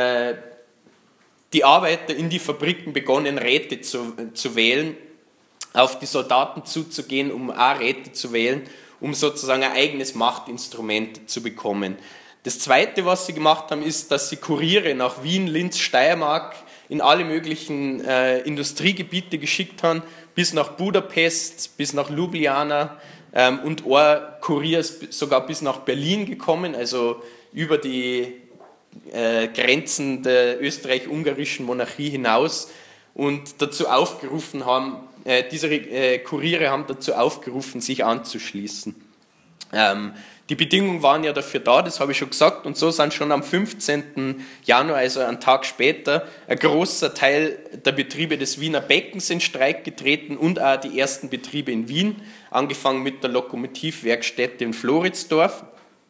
die Arbeiter in die Fabriken begonnen, Räte zu wählen, auf die Soldaten zuzugehen, um auch Räte zu wählen, um sozusagen ein eigenes Machtinstrument zu bekommen. Das Zweite, was sie gemacht haben, ist, dass sie Kuriere nach Wien, Linz, Steiermark, in alle möglichen Industriegebiete geschickt haben, bis nach Budapest, bis nach Ljubljana und ein Kurier ist sogar bis nach Berlin gekommen, also über die Grenzen der österreich-ungarischen Monarchie hinaus und dazu aufgerufen haben, diese Kuriere haben dazu aufgerufen, sich anzuschließen. Die Bedingungen waren ja dafür da, das habe ich schon gesagt, und so sind schon am 15. Januar, also einen Tag später, ein großer Teil der Betriebe des Wiener Beckens in Streik getreten und auch die ersten Betriebe in Wien, angefangen mit der Lokomotivwerkstätte in Floridsdorf.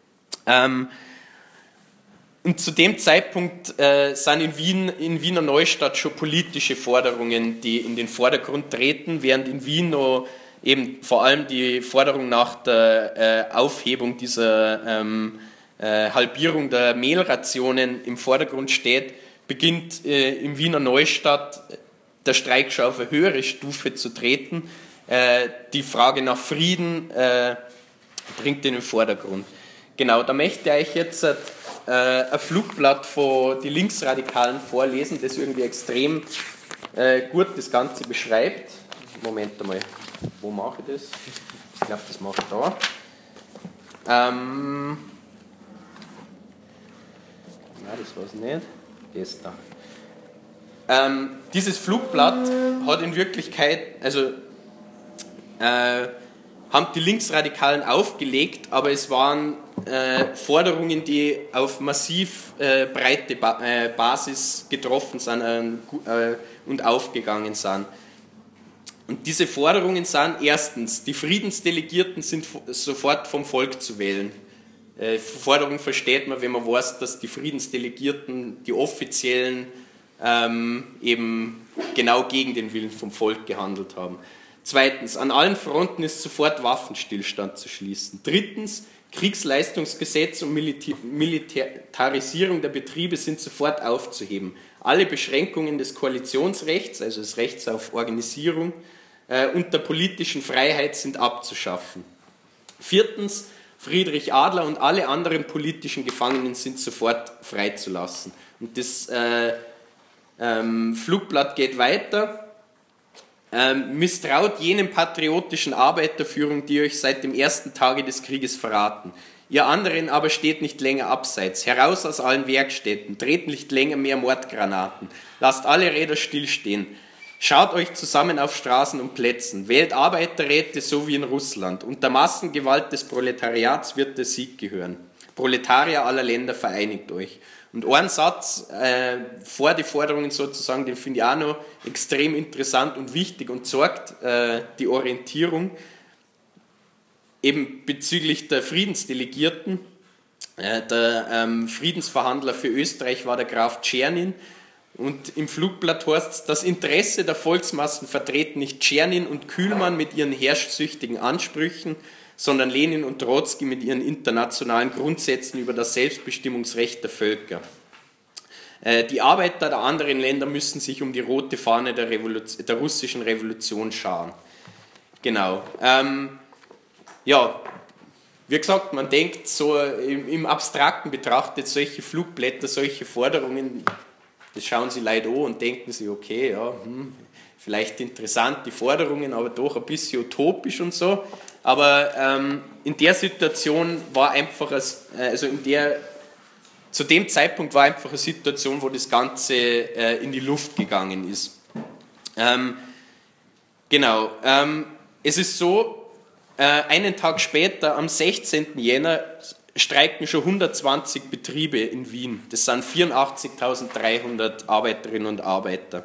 Und zu dem Zeitpunkt sind in Wiener Neustadt schon politische Forderungen, die in den Vordergrund treten, während in Wien noch eben vor allem die Forderung nach der Aufhebung dieser Halbierung der Mehlrationen im Vordergrund steht, beginnt in Wiener Neustadt der Streik schon auf eine höhere Stufe zu treten. Die Frage nach Frieden bringt in den Vordergrund. Genau, da möchte ich euch jetzt ein Flugblatt von die Linksradikalen vorlesen, das irgendwie extrem gut das Ganze beschreibt. Moment einmal, wo mache ich das? Ich glaube, das mache ich da. Nein, das war es nicht. Das da. Dieses Flugblatt hat in Wirklichkeit, also haben die Linksradikalen aufgelegt, aber es waren Forderungen, die auf massiv breite Basis getroffen sind und aufgegangen sind. Und diese Forderungen sind erstens, die Friedensdelegierten sind sofort vom Volk zu wählen. Forderung versteht man, wenn man weiß, dass die Friedensdelegierten, die offiziellen, eben genau gegen den Willen vom Volk gehandelt haben. Zweitens, an allen Fronten ist sofort Waffenstillstand zu schließen. Drittens, Kriegsleistungsgesetz und Militarisierung der Betriebe sind sofort aufzuheben. alle Beschränkungen des Koalitionsrechts, also des Rechts auf Organisierung, und der politischen Freiheit sind abzuschaffen. 4. Friedrich Adler und alle anderen politischen Gefangenen sind sofort freizulassen. Und das Flugblatt geht weiter. Misstraut jenem patriotischen Arbeiterführung, die euch seit dem ersten Tage des Krieges verraten. Ihr anderen aber steht nicht länger abseits. Heraus aus allen Werkstätten. Dreht nicht länger mehr Mordgranaten. Lasst alle Räder stillstehen. Schaut euch zusammen auf Straßen und Plätzen. Wählt Arbeiterräte so wie in Russland. Unter Massengewalt des Proletariats wird der Sieg gehören. Proletarier aller Länder, vereinigt euch. Und einen Satz vor die Forderungen sozusagen, den finde ich auch noch extrem interessant und wichtig und zeigt die Orientierung eben bezüglich der Friedensdelegierten. Der Friedensverhandler für Österreich war der Graf Czernin. Und im Flugblatt heißt es, das Interesse der Volksmassen vertreten nicht Czernin und Kühlmann mit ihren herrschsüchtigen Ansprüchen, sondern Lenin und Trotzki mit ihren internationalen Grundsätzen über das Selbstbestimmungsrecht der Völker. Die Arbeiter der anderen Länder müssen sich um die rote Fahne der russischen Revolution scharen. Genau. Ja, wie gesagt, man denkt so im Abstrakten betrachtet, solche Flugblätter, solche Forderungen, das schauen sie Leute an und denken sich, okay, ja, vielleicht interessant die Forderungen, aber doch ein bisschen utopisch und so. Aber in der Situation war einfach, zu dem Zeitpunkt war einfach eine Situation, wo das Ganze in die Luft gegangen ist. Genau. Es ist so, einen Tag später, am 16. Jänner, streiken schon 120 Betriebe in Wien. Das sind 84.300 Arbeiterinnen und Arbeiter.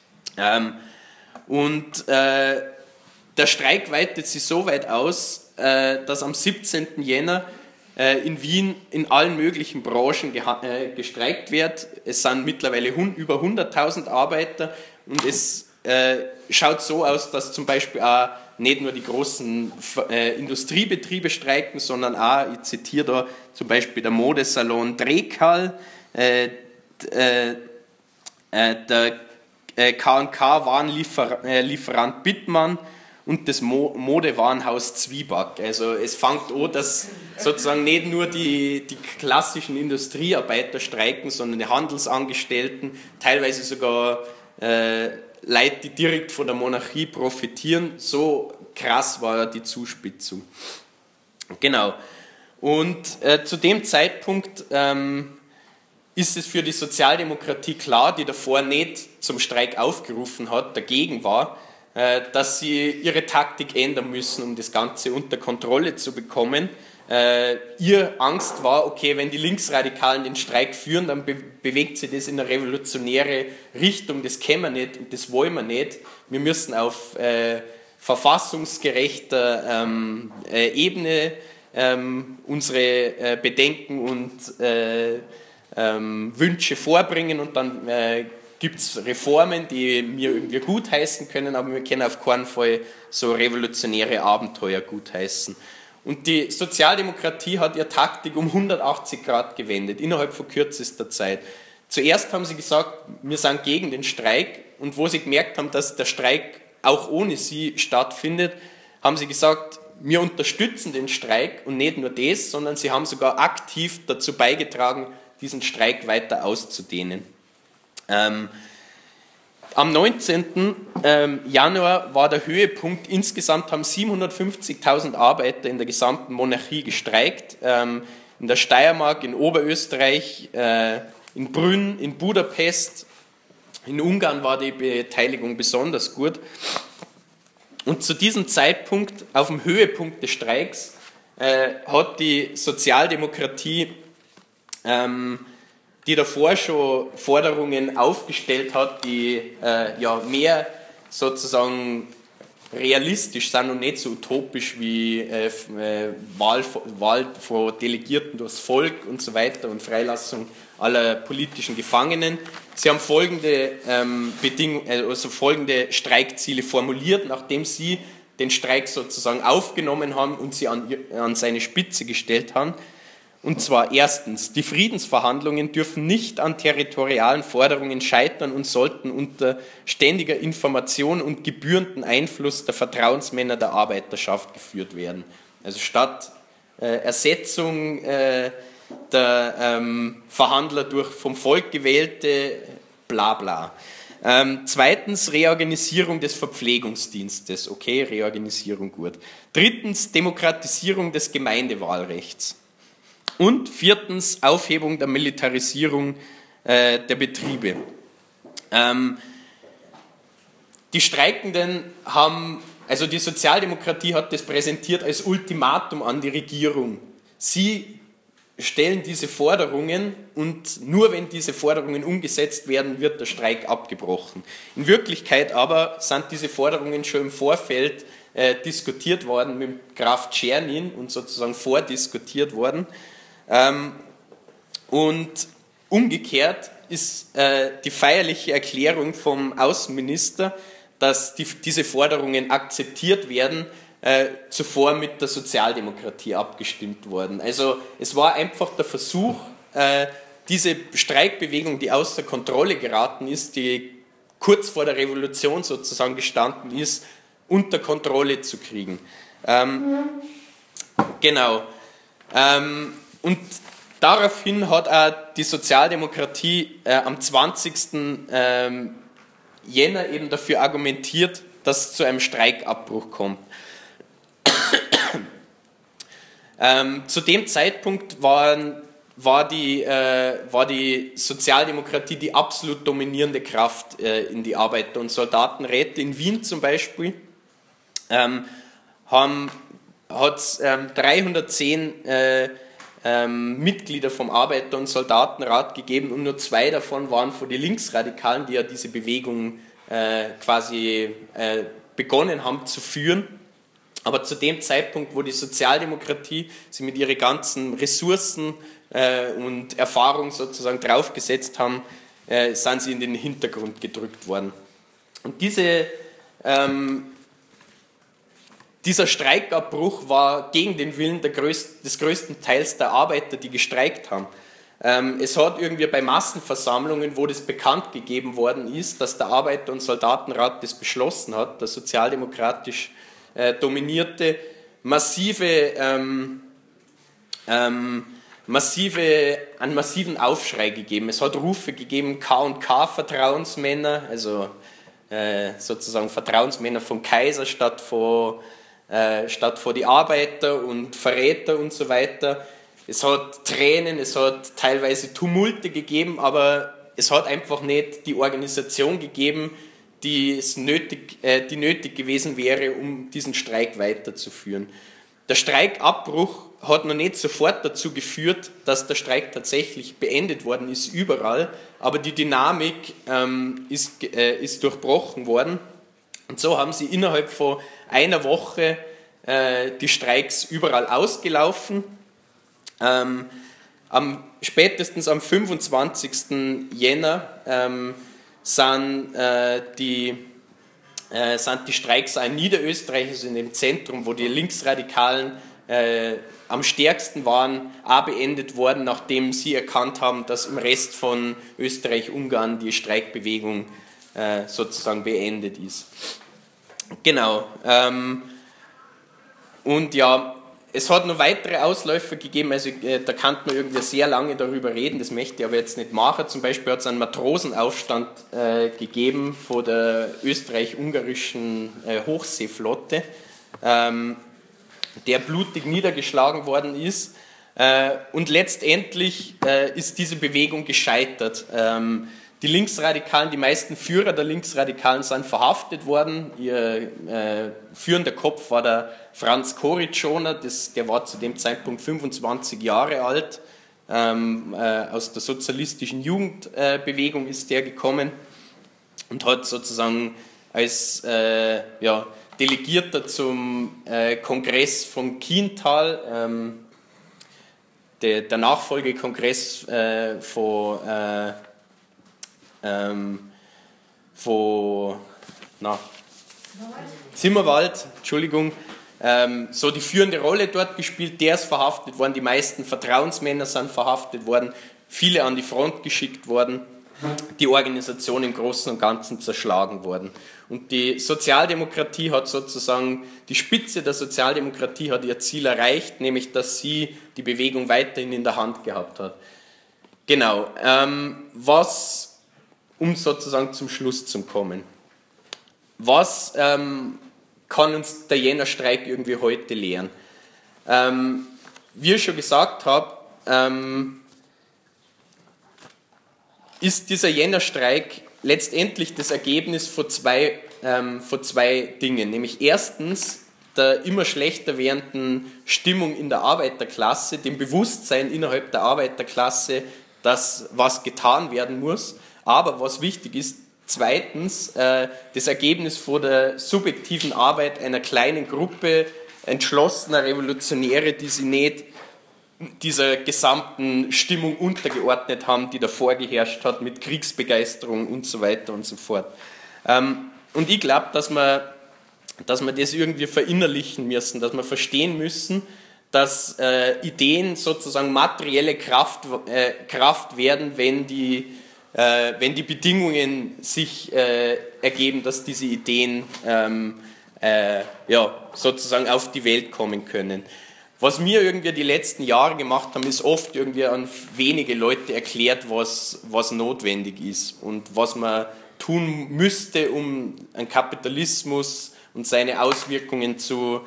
Der Streik weitet sich so weit aus, dass am 17. Jänner in Wien in allen möglichen Branchen gestreikt wird. Es sind mittlerweile über 100.000 Arbeiter und es schaut so aus, dass zum Beispiel auch nicht nur die großen Industriebetriebe streiken, sondern auch, ich zitiere da zum Beispiel der Modesalon Drekal, der K&K Warenlieferant Bittmann und das Modewarenhaus Zwieback. Also es fängt an, dass sozusagen nicht nur die klassischen Industriearbeiter streiken, sondern die Handelsangestellten, teilweise sogar Leute, die direkt von der Monarchie profitieren. So krass war die Zuspitzung. Genau. Und zu dem Zeitpunkt ist es für die Sozialdemokratie klar, die davor nicht zum Streik aufgerufen hat, dagegen war, dass sie ihre Taktik ändern müssen, um das Ganze unter Kontrolle zu bekommen. Ihr Angst war, okay, wenn die Linksradikalen den Streik führen, dann bewegt sich das in eine revolutionäre Richtung, das können wir nicht und das wollen wir nicht. Wir müssen auf verfassungsgerechter Ebene unsere Bedenken und Wünsche vorbringen und dann gibt es Reformen, die wir irgendwie gutheißen können, aber wir können auf keinen Fall so revolutionäre Abenteuer gutheißen. Und die Sozialdemokratie hat ihre Taktik um 180 Grad gewendet, innerhalb von kürzester Zeit. Zuerst haben sie gesagt, wir sind gegen den Streik, und wo sie gemerkt haben, dass der Streik auch ohne sie stattfindet, haben sie gesagt, wir unterstützen den Streik, und nicht nur das, sondern sie haben sogar aktiv dazu beigetragen, diesen Streik weiter auszudehnen. Am 19. Januar war der Höhepunkt. Insgesamt haben 750.000 Arbeiter in der gesamten Monarchie gestreikt. In der Steiermark, in Oberösterreich, in Brünn, in Budapest. In Ungarn war die Beteiligung besonders gut. Und zu diesem Zeitpunkt, auf dem Höhepunkt des Streiks, hat die Sozialdemokratie, die davor schon Forderungen aufgestellt hat, die mehr sozusagen realistisch sind und nicht so utopisch wie Wahl von Delegierten durchs Volk und so weiter und Freilassung aller politischen Gefangenen. Sie haben folgende folgende Streikziele formuliert, nachdem sie den Streik sozusagen aufgenommen haben und sie an seine Spitze gestellt haben. Und zwar erstens, die Friedensverhandlungen dürfen nicht an territorialen Forderungen scheitern und sollten unter ständiger Information und gebührenden Einfluss der Vertrauensmänner der Arbeiterschaft geführt werden. Also statt Ersetzung der Verhandler durch vom Volk gewählte Blabla. Zweitens, Reorganisierung des Verpflegungsdienstes. Okay, Reorganisierung gut. Drittens, Demokratisierung des Gemeindewahlrechts. Und viertens, Aufhebung der Militarisierung der Betriebe. Die Streikenden haben, also die Sozialdemokratie hat das präsentiert als Ultimatum an die Regierung. Sie stellen diese Forderungen und nur wenn diese Forderungen umgesetzt werden, wird der Streik abgebrochen. In Wirklichkeit aber sind diese Forderungen schon im Vorfeld diskutiert worden mit Graf Czernin und sozusagen vordiskutiert worden. Und umgekehrt ist die feierliche Erklärung vom Außenminister, dass diese Forderungen akzeptiert werden, zuvor mit der Sozialdemokratie abgestimmt worden. Also es war einfach der Versuch, diese Streikbewegung, die außer Kontrolle geraten ist, die kurz vor der Revolution sozusagen gestanden ist, unter Kontrolle zu kriegen. Genau. Und daraufhin hat auch die Sozialdemokratie am 20. Jänner eben dafür argumentiert, dass es zu einem Streikabbruch kommt. Zu dem Zeitpunkt war die Sozialdemokratie die absolut dominierende Kraft in die Arbeiter- und Soldatenräte. In Wien zum Beispiel hat es 310 Mitglieder vom Arbeiter- und Soldatenrat gegeben und nur 2 davon waren von den Linksradikalen, die ja diese Bewegung quasi begonnen haben zu führen. Aber zu dem Zeitpunkt, wo die Sozialdemokratie sie mit ihren ganzen Ressourcen und Erfahrung sozusagen draufgesetzt haben, sind sie in den Hintergrund gedrückt worden. Und dieser Streikabbruch war gegen den Willen des größten Teils der Arbeiter, die gestreikt haben. Es hat irgendwie bei Massenversammlungen, wo das bekannt gegeben worden ist, dass der Arbeiter- und Soldatenrat das beschlossen hat, der sozialdemokratisch dominierte, einen massiven Aufschrei gegeben. Es hat Rufe gegeben, K&K Vertrauensmänner, also sozusagen Vertrauensmänner vom Kaiser statt vor die Arbeiter und Verräter und so weiter. Es hat Tränen, es hat teilweise Tumulte gegeben, aber es hat einfach nicht die Organisation gegeben, die nötig gewesen wäre, um diesen Streik weiterzuführen. Der Streikabbruch hat noch nicht sofort dazu geführt, dass der Streik tatsächlich beendet worden ist überall, aber die Dynamik ist durchbrochen worden. Und so haben sie innerhalb von einer Woche die Streiks überall ausgelaufen. Spätestens am 25. Jänner sind die Streiks in Niederösterreich, also in dem Zentrum, wo die Linksradikalen am stärksten waren, auch beendet worden, nachdem sie erkannt haben, dass im Rest von Österreich-Ungarn die Streikbewegung sozusagen beendet ist. Genau. Und ja, es hat noch weitere Ausläufer gegeben, also da kann man irgendwie sehr lange darüber reden, das möchte ich aber jetzt nicht machen. Zum Beispiel hat es einen Matrosenaufstand gegeben von der österreich-ungarischen Hochseeflotte, der blutig niedergeschlagen worden ist. Und letztendlich ist diese Bewegung gescheitert. Die Linksradikalen, die meisten Führer der Linksradikalen sind verhaftet worden. Ihr führender Kopf war der Franz Koritschoner, der war zu dem Zeitpunkt 25 Jahre alt. Aus der sozialistischen Jugendbewegung ist der gekommen und hat sozusagen als Delegierter zum Kongress von Kiental, der Nachfolgekongress von Zimmerwald, Entschuldigung, so die führende Rolle dort gespielt. Der ist verhaftet worden, die meisten Vertrauensmänner sind verhaftet worden, viele an die Front geschickt worden, die Organisation im Großen und Ganzen zerschlagen worden. Und die Sozialdemokratie hat sozusagen, die Spitze der Sozialdemokratie hat ihr Ziel erreicht, nämlich dass sie die Bewegung weiterhin in der Hand gehabt hat. Genau, um sozusagen zum Schluss zu kommen. Was kann uns der Jännerstreik irgendwie heute lehren? Wie ich schon gesagt habe, ist dieser Jännerstreik letztendlich das Ergebnis von zwei Dingen. Nämlich erstens der immer schlechter werdenden Stimmung in der Arbeiterklasse, dem Bewusstsein innerhalb der Arbeiterklasse, dass was getan werden muss. Aber was wichtig ist, zweitens das Ergebnis von der subjektiven Arbeit einer kleinen Gruppe entschlossener Revolutionäre, die sich nicht dieser gesamten Stimmung untergeordnet haben, die davor geherrscht hat, mit Kriegsbegeisterung und so weiter und so fort. Und ich glaube, dass wir das irgendwie verinnerlichen müssen, dass wir verstehen müssen, dass Ideen sozusagen materielle Kraft werden, wenn die Bedingungen sich ergeben, dass diese Ideen sozusagen auf die Welt kommen können. Was wir irgendwie die letzten Jahre gemacht haben, ist oft irgendwie an wenige Leute erklärt, was notwendig ist und was man tun müsste, um einen Kapitalismus und seine Auswirkungen zu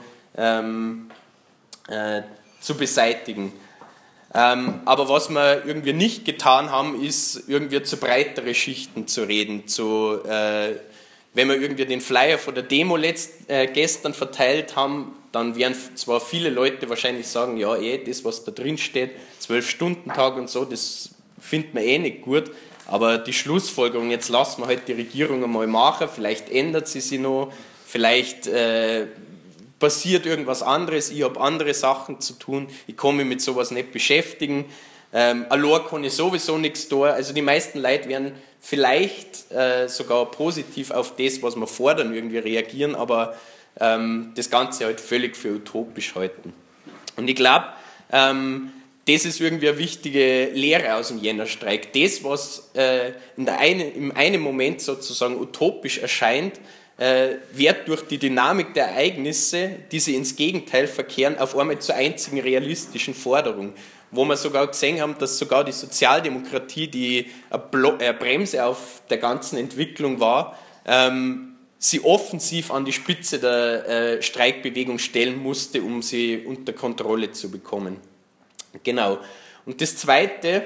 beseitigen. Aber was wir irgendwie nicht getan haben, ist irgendwie zu breitere Schichten zu reden. Wenn wir irgendwie den Flyer von der Demo gestern verteilt haben, dann werden zwar viele Leute wahrscheinlich sagen, ja, das, was da drin steht, 12-Stunden-Tag und so, das findet man nicht gut. Aber die Schlussfolgerung, jetzt lassen wir halt die Regierung einmal machen, vielleicht ändert sie sich noch, vielleicht passiert irgendwas anderes, ich habe andere Sachen zu tun, ich kann mich mit sowas nicht beschäftigen, allein kann ich sowieso nichts tun. Also die meisten Leute werden vielleicht sogar positiv auf das, was wir fordern, irgendwie reagieren, aber das Ganze halt völlig für utopisch halten. Und ich glaube, das ist irgendwie eine wichtige Lehre aus dem Jännerstreik. Das, was im einen Moment sozusagen utopisch erscheint, wird durch die Dynamik der Ereignisse, die sie ins Gegenteil verkehren, auf einmal zur einzigen realistischen Forderung. Wo wir sogar gesehen haben, dass sogar die Sozialdemokratie, die eine Bremse auf der ganzen Entwicklung war, sie offensiv an die Spitze der Streikbewegung stellen musste, um sie unter Kontrolle zu bekommen. Genau. Und das Zweite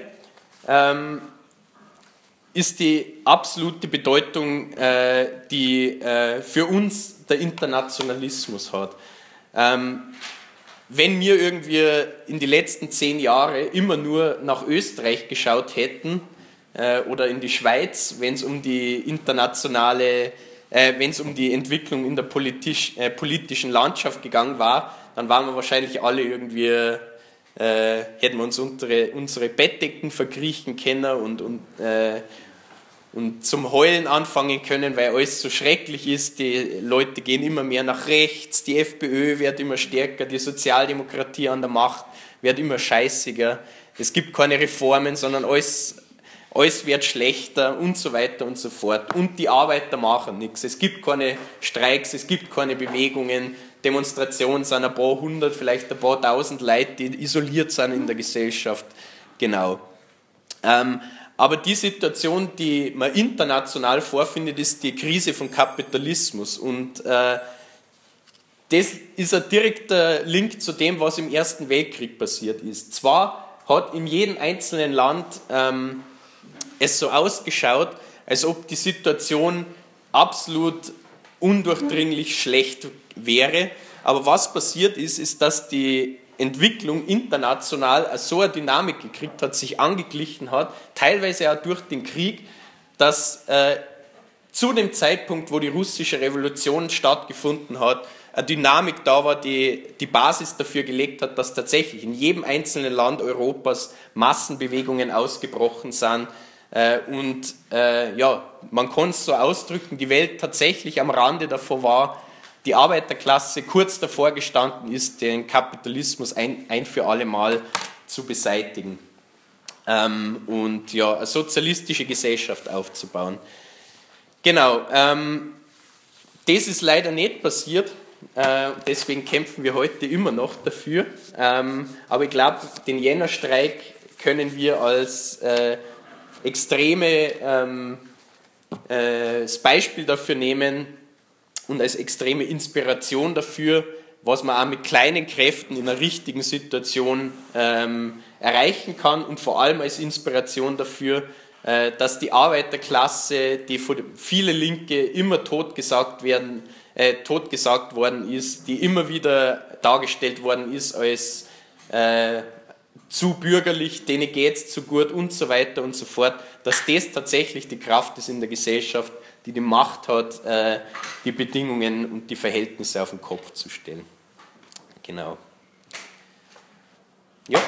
ist die absolute Bedeutung, die für uns der Internationalismus hat. Wenn wir irgendwie in die letzten 10 Jahre immer nur nach Österreich geschaut hätten oder in die Schweiz, wenn es um die Entwicklung in der politischen Landschaft gegangen war, dann waren wir wahrscheinlich alle irgendwie, hätten wir uns unsere Bettdecken verkriechen können und zum Heulen anfangen können, weil alles so schrecklich ist. Die Leute gehen immer mehr nach rechts, die FPÖ wird immer stärker, die Sozialdemokratie an der Macht wird immer scheißiger. Es gibt keine Reformen, sondern alles wird schlechter und so weiter und so fort. Und die Arbeiter machen nichts. Es gibt keine Streiks, es gibt keine Bewegungen. Demonstrationen sind ein paar hundert, vielleicht ein paar tausend Leute, die isoliert sind in der Gesellschaft. Genau. Aber die Situation, die man international vorfindet, ist die Krise vom Kapitalismus. Und das ist ein direkter Link zu dem, was im Ersten Weltkrieg passiert ist. Zwar hat in jedem einzelnen Land es so ausgeschaut, als ob die Situation absolut undurchdringlich schlecht wäre. Aber was passiert ist, dass die Entwicklung international so eine Dynamik gekriegt hat, sich angeglichen hat, teilweise auch durch den Krieg, dass zu dem Zeitpunkt, wo die russische Revolution stattgefunden hat, eine Dynamik da war, die die Basis dafür gelegt hat, dass tatsächlich in jedem einzelnen Land Europas Massenbewegungen ausgebrochen sind. Man kann es so ausdrücken, die Welt tatsächlich am Rande davor war, die Arbeiterklasse kurz davor gestanden ist, den Kapitalismus ein für alle Mal zu beseitigen und ja, eine sozialistische Gesellschaft aufzubauen. Genau, das ist leider nicht passiert, deswegen kämpfen wir heute immer noch dafür, aber ich glaube, den Jännerstreik können wir als das Beispiel dafür nehmen und als extreme Inspiration dafür, was man auch mit kleinen Kräften in einer richtigen Situation erreichen kann und vor allem als Inspiration dafür, dass die Arbeiterklasse, die von viele Linke immer totgesagt worden ist, die immer wieder dargestellt worden ist als zu bürgerlich, denen geht es zu gut und so weiter und so fort, dass das tatsächlich die Kraft ist in der Gesellschaft, die die Macht hat, die Bedingungen und die Verhältnisse auf den Kopf zu stellen. Genau. Ja.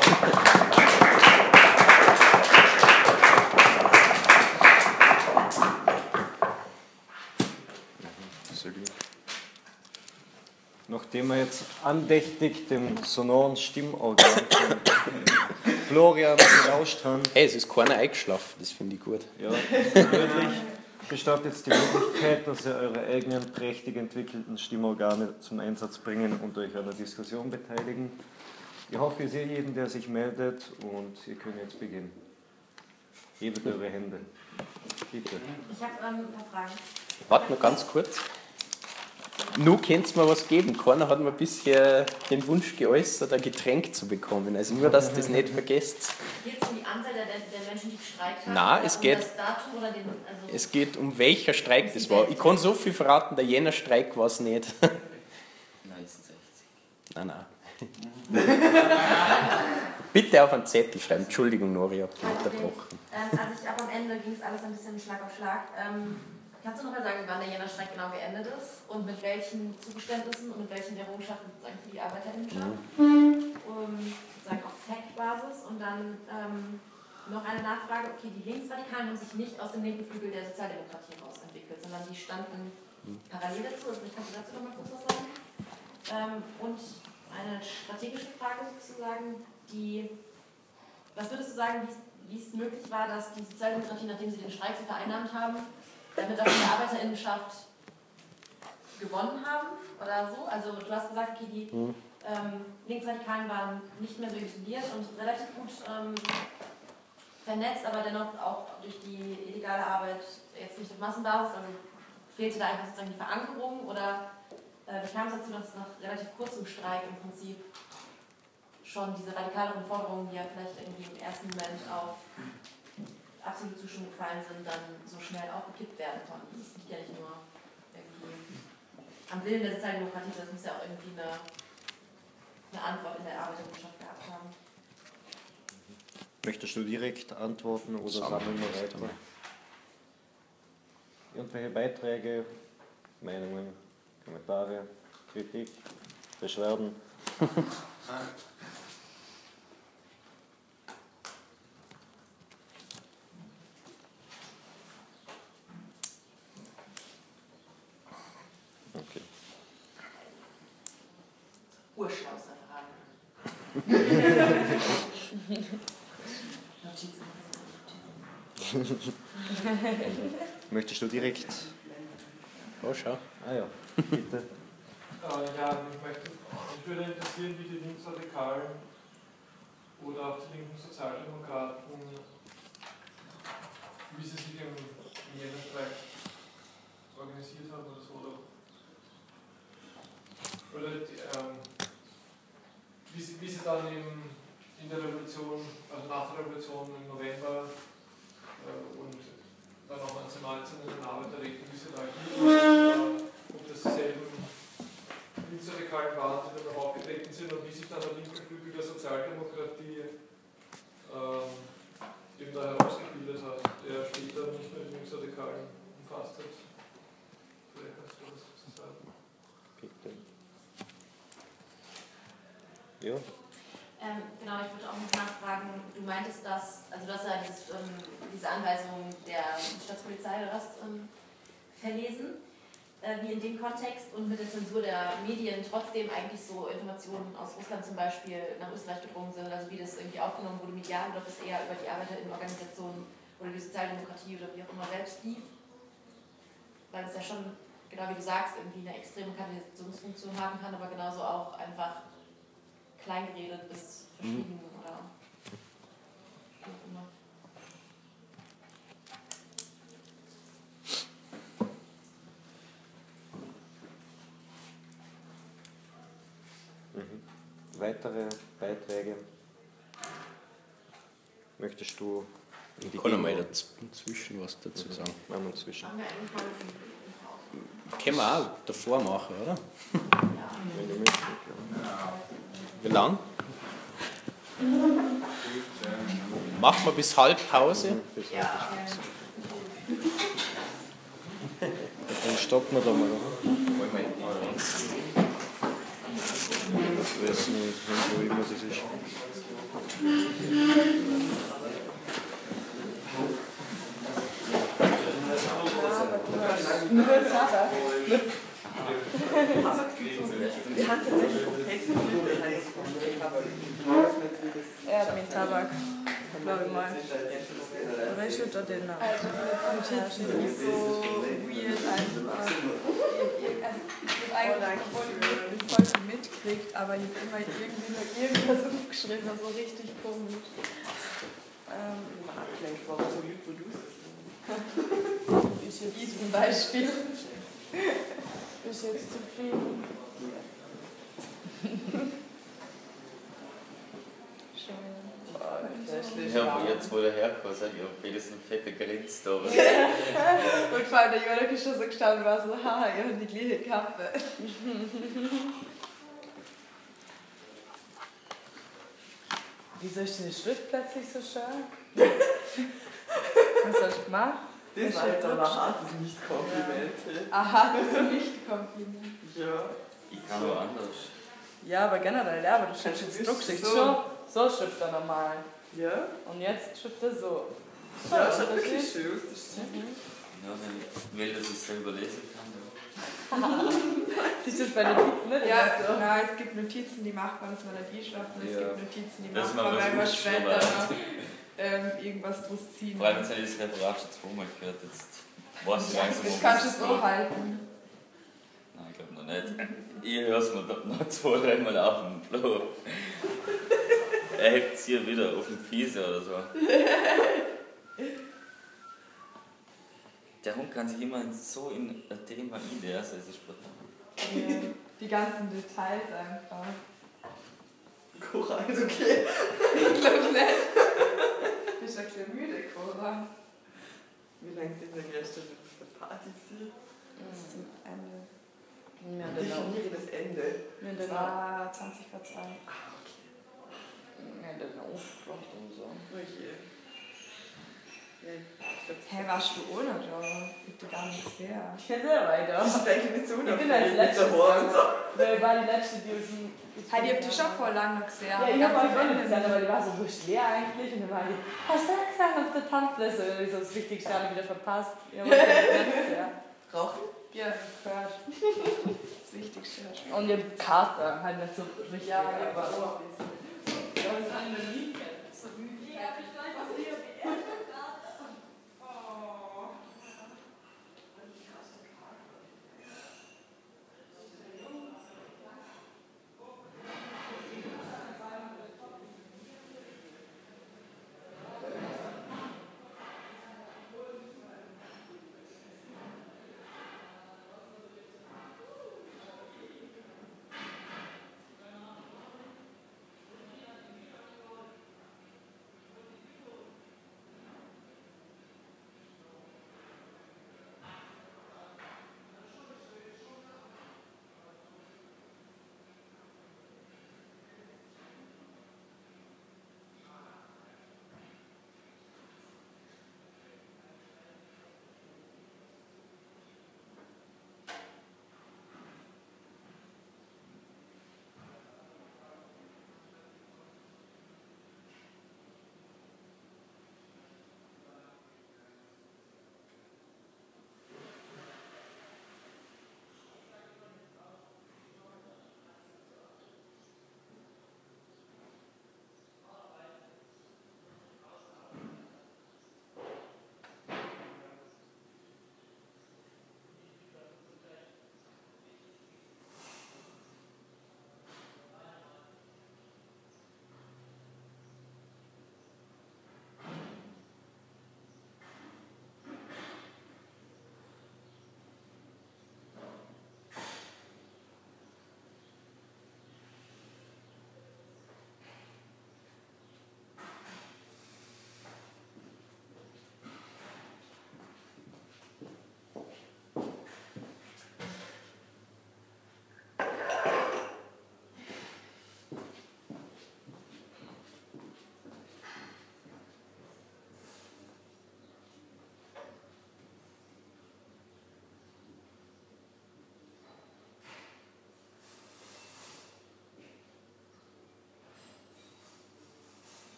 Nachdem wir jetzt andächtig dem sonoren Stimmorgan von Florian gelauscht haben. Hey, es ist keiner eingeschlafen, das finde ich gut. Ja, wirklich besteht jetzt die Möglichkeit, dass ihr eure eigenen prächtig entwickelten Stimmorgane zum Einsatz bringen und euch an der Diskussion beteiligen. Ich hoffe, ihr seht jeden, der sich meldet, und ihr könnt jetzt beginnen. Hebet eure Hände. Bitte. Ich habe ein paar Fragen. Warte noch ganz kurz. Nur könnte es mir was geben. Keiner hat mir bisher den Wunsch geäußert, ein Getränk zu bekommen. Also nur, dass ihr das nicht vergesst. Geht es um die Anzahl der Menschen, die gestreikt haben? Nein, oder es um geht, das Datum oder es geht um welcher Streik das war. Ich kann so viel verraten, der Jännerstreik war es nicht. 1960. Nein. Bitte auf einen Zettel schreiben. Entschuldigung, Nori, ich habe dich unterbrochen. Aber am Ende ging es alles ein bisschen Schlag auf Schlag. Kannst du noch mal sagen, wann der Jännerstreik genau geendet ist und mit welchen Zugeständnissen und mit welchen Errungenschaften sozusagen für die Arbeiterinnenschaft? Sozusagen auf Fact-Basis. Und dann noch eine Nachfrage. Okay, die Linksradikalen haben sich nicht aus dem linken Flügel der Sozialdemokratie heraus entwickelt, sondern die standen parallel dazu. Also vielleicht kannst du dazu noch mal kurz was sagen. Und eine strategische Frage sozusagen, was würdest du sagen, wie es möglich war, dass die Sozialdemokratie, nachdem sie den Streik so vereinnahmt haben, damit auch die Arbeiterinnenschaft gewonnen haben oder so? Also du hast gesagt, okay, die Linksradikalen waren nicht mehr so isoliert und relativ gut vernetzt, aber dennoch auch durch die illegale Arbeit jetzt nicht auf Massenbasis, also fehlte da einfach sozusagen die Verankerung, oder wie kam es dazu, dass nach relativ kurzem Streik im Prinzip schon diese radikaleren Forderungen, die ja vielleicht irgendwie im ersten Moment auf absolute Zustimmung gefallen sind, dann so schnell auch gekippt werden konnten? Das liegt ja nicht nur irgendwie am Willen der Sozialdemokratie, das muss ja auch irgendwie eine Antwort in der Arbeiterwirtschaft gehabt haben. Möchtest du direkt antworten oder sammeln wir weiter? Irgendwelche Beiträge, Meinungen, Kommentare, Kritik, Beschwerden? Okay. Urschlauser Fragen. Möchtest du direkt? Oh, schau. Ah ja, bitte. Mich würde interessieren, wie die Linksradikalen oder auch die linken Sozialdemokraten, wie sie sich im Jännerstreik organisiert haben oder so. Oder wie sie dann in der Revolution, also nach der Revolution im November und dann auch 1919 in den Arbeiterräten, wie sie da agiert, ob das dieselben Linksradikalen waren, die dann auch aufgetreten sind, und wie sich dann der linke Flügel der Sozialdemokratie eben da herausgebildet hat, der später nicht mehr die Linksradikalen umfasst hat. Vielleicht kannst du das dazu sagen. Bitte. Ja. Genau, ich würde auch noch nachfragen, du meintest, also du hast ja diese Anweisung der Staatspolizei oder was verlesen. wie in dem Kontext und mit der Zensur der Medien trotzdem eigentlich so Informationen aus Russland zum Beispiel nach Österreich gedrungen sind, also wie das irgendwie aufgenommen wurde medial, oder ob es eher über die ArbeiterInnenorganisationen oder die Sozialdemokratie oder wie auch immer selbst lief. Weil es ja schon, genau wie du sagst, irgendwie eine extreme Katalysationsfunktion haben kann, aber genauso auch einfach kleingeredet bis verschwiegen oder wie auch immer. Weitere Beiträge? Möchtest du in die Ich kann noch mal dazwischen was dazu sagen. Machen wir dazwischen. Haben wir eigentlich mal Können wir auch davor machen, oder? Wenn du möchtest. Ja. Wie lang? Machen wir bis Halbpause. Ja. Dann stoppen wir da mal, oder? Ich weiß nicht, wo immer das ist. Wir haben tatsächlich Text Mit Tabak, glaube ich mal. Oder ich würde den Notizen ist so weird einfach. Also ich würde eigentlich voll viel mitkriegt, aber ich habe immer irgendwie nur irgendwas aufgeschrieben, so richtig komisch. Wie zum Beispiel. Ist jetzt zufrieden. Ja, aber jetzt, wo der herkommt, hat ja wenigstens ein fetter Grinst da. Und vor allem der Jonak ist schon so gestanden, war so, haha, ihr habt die gleiche Kappe. Wieso ist denn die Schrift plötzlich so schön? Was hast du gemacht? Das war jetzt aber ein hartes Nicht-Kompliment. Aha, das ist nicht Kompliment. Ja. Ich kann aber anders. Ja, aber generell, ja, aber du schreibst jetzt Druckschrift. So schreibt er normal. Ja? Und jetzt schreibt er so. Ja, schaut wirklich schön aus, das stimmt. Ja, wenn ich will, dass ich selber lesen kann. Ist das bei Notizen nicht? Ja, so? ja, es gibt Notizen, die macht man, dass man die schreibt, und es Ja. gibt Notizen, die Das macht man, weil man versucht schon später mal. noch irgendwas draus ziehen. Vor allem, jetzt habe ich das Referat schon zweimal gehört. Jetzt weiß ich langsam, Das wo kannst du es so geht. halten. Nein, ich glaube noch nicht. Ich höre es mir noch 2-3 Mal auf dem Floor. Er hebt es hier wieder auf dem Fiese oder so. Der Hund kann sich immer so in ein Thema einlesen, es ist brutal. Ja, die ganzen Details einfach. Cora ist okay. Ich glaube nicht. Du bist ein bisschen müde, Cora. Wie lange sind wir gestern auf der Party gewesen? Bis zum Ende. Wir haben den auch. Definiere das Ende. Wir haben Das den auch. war 20 vor 2. Ah, okay. Wir haben den aufgebracht und so. Oh je. Ja, ich glaub, Hä, warst du ohne da? Ich hab dir gar nichts her. Ich bin selber weiter. das ist eigentlich nicht so Ich bin als letztes. und so. Weil ich war die letzte, die aus dem. Hey, die habt ihr schon vor lang noch gesehen. Ja, ich habe auch nicht gesagt, aber die war so wurscht leer eigentlich. Und dann war die, hast du ja gesagt auf der Tanzfläche? Und ich so das Wichtigste habe ich wieder verpasst. Ja, aber ja. Rauchen? Ja, Gehört. das Wichtigste. Und ihr Kater, halt nicht so richtig. Ja, aber auch.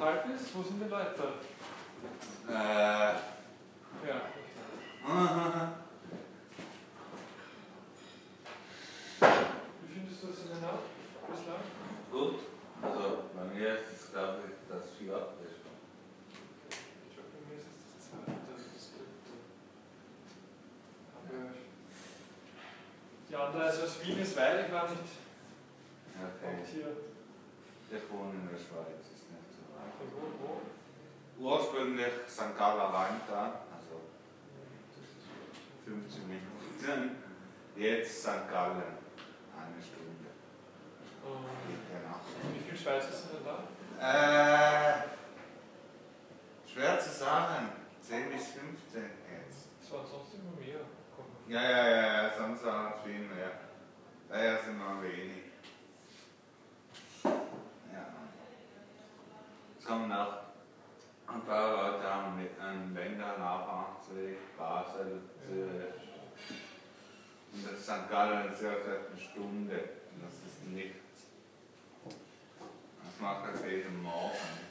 kalt ist? Wo sind die Leute? Ja. Wie findest du das in der Nacht bislang? Gut. Also bei mir ist es, glaube ich, das 4 ist. Ich glaube, bei mir ist es das 2. Das ist das 3. Aber die andere, also aus Wien ist weit, ich war nicht Okay. hier. Ich wohne in der Schweiz, ist nicht so weit. Wo? Ursprünglich St. Gala Rheintal, also 15 Minuten. Jetzt St. Gallen, 1 Stunde. Genau. Wie viele Schweizer sind denn da? Schwer zu sagen. 10 bis 15 jetzt. Es waren sonst immer mehr. Ja, sonst waren es viel mehr. Daher sind wir wenig. Ja. Es kommen auch ein paar Leute haben mit einem Länder nach Zürich, Basel, Zürich. Und das St. Gallen ist ja seit 1 Stunde. Und das ist nichts. Das macht das jeden Morgen.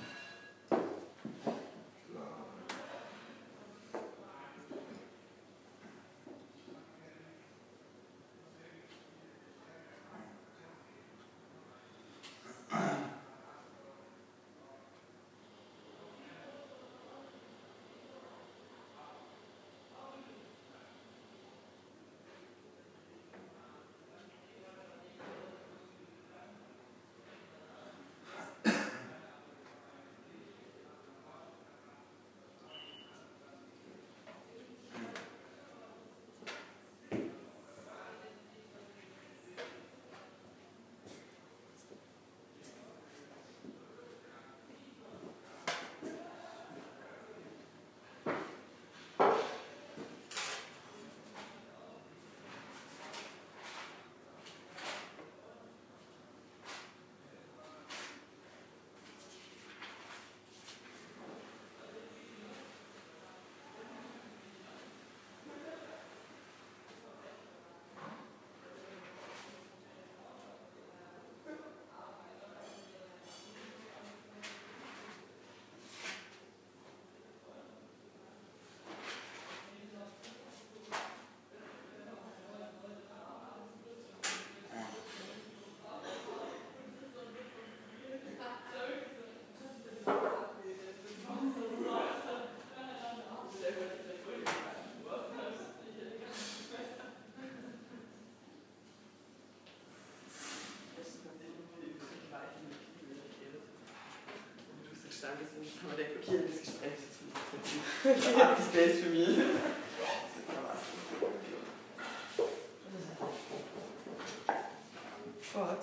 Kann man denken, okay, das Gespräch ist jetzt das Space für mich. Gott.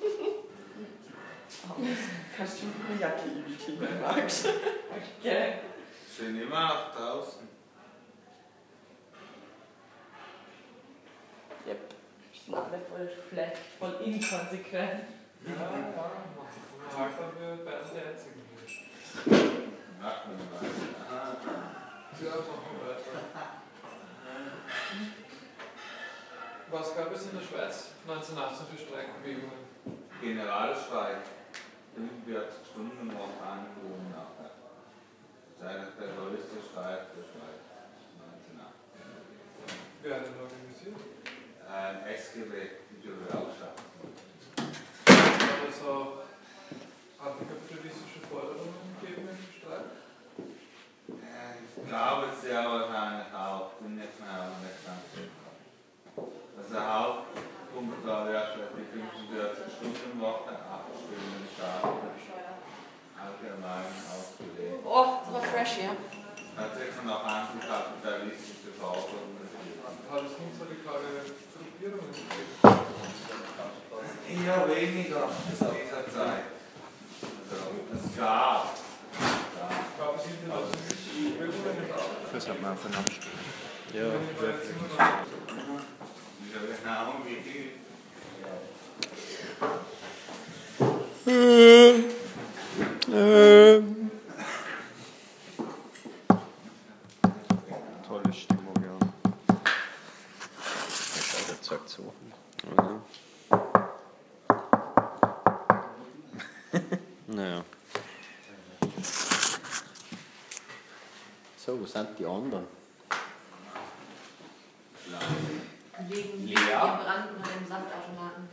Kannst du eine Jacke imitieren, wenn du magst? Okay. Sind immer noch draußen. Yep. sind alle voll schlecht, voll inkonsequent. Ja. Halt haben wir beide die Einzigen hier. Machen wir weiter. Ja, machen wir weiter. Was gab es in der Schweiz 1918 für Streikbewegungen? Generalstreik, 45 Stunden noch Einführung nachher. Das ist eigentlich der größte Streik der Schweiz 1918. Wer hat den organisiert? SGB, die Gewerkschaft. Hat es auch antikapitalistische Forderungen gegeben im Streik? Ich glaube es sehr wahrscheinlich auch, bin jetzt mal nicht ganz sicher. Also der Hauptpunkt war wirklich die 45-Stunden-Woche, 8 Stunden Start, allgemein ausgelegt. Oh, das war fresh, ja. Hat sicher noch antikapitalistische Forderungen. Hat es linksradikale Gruppierungen gegeben? Eher weniger zu dieser Zeit. Also, es gab. Gab es internationale Bewegungen auch? Das hat man einfach abgespielt. Ja, wirklich. Ja, genau, wie viel. tolle Stimmung, ja. Der sagt so. Naja. So, wo sind die anderen? Wegen Lea. dem Brand unter dem Saftautomaten.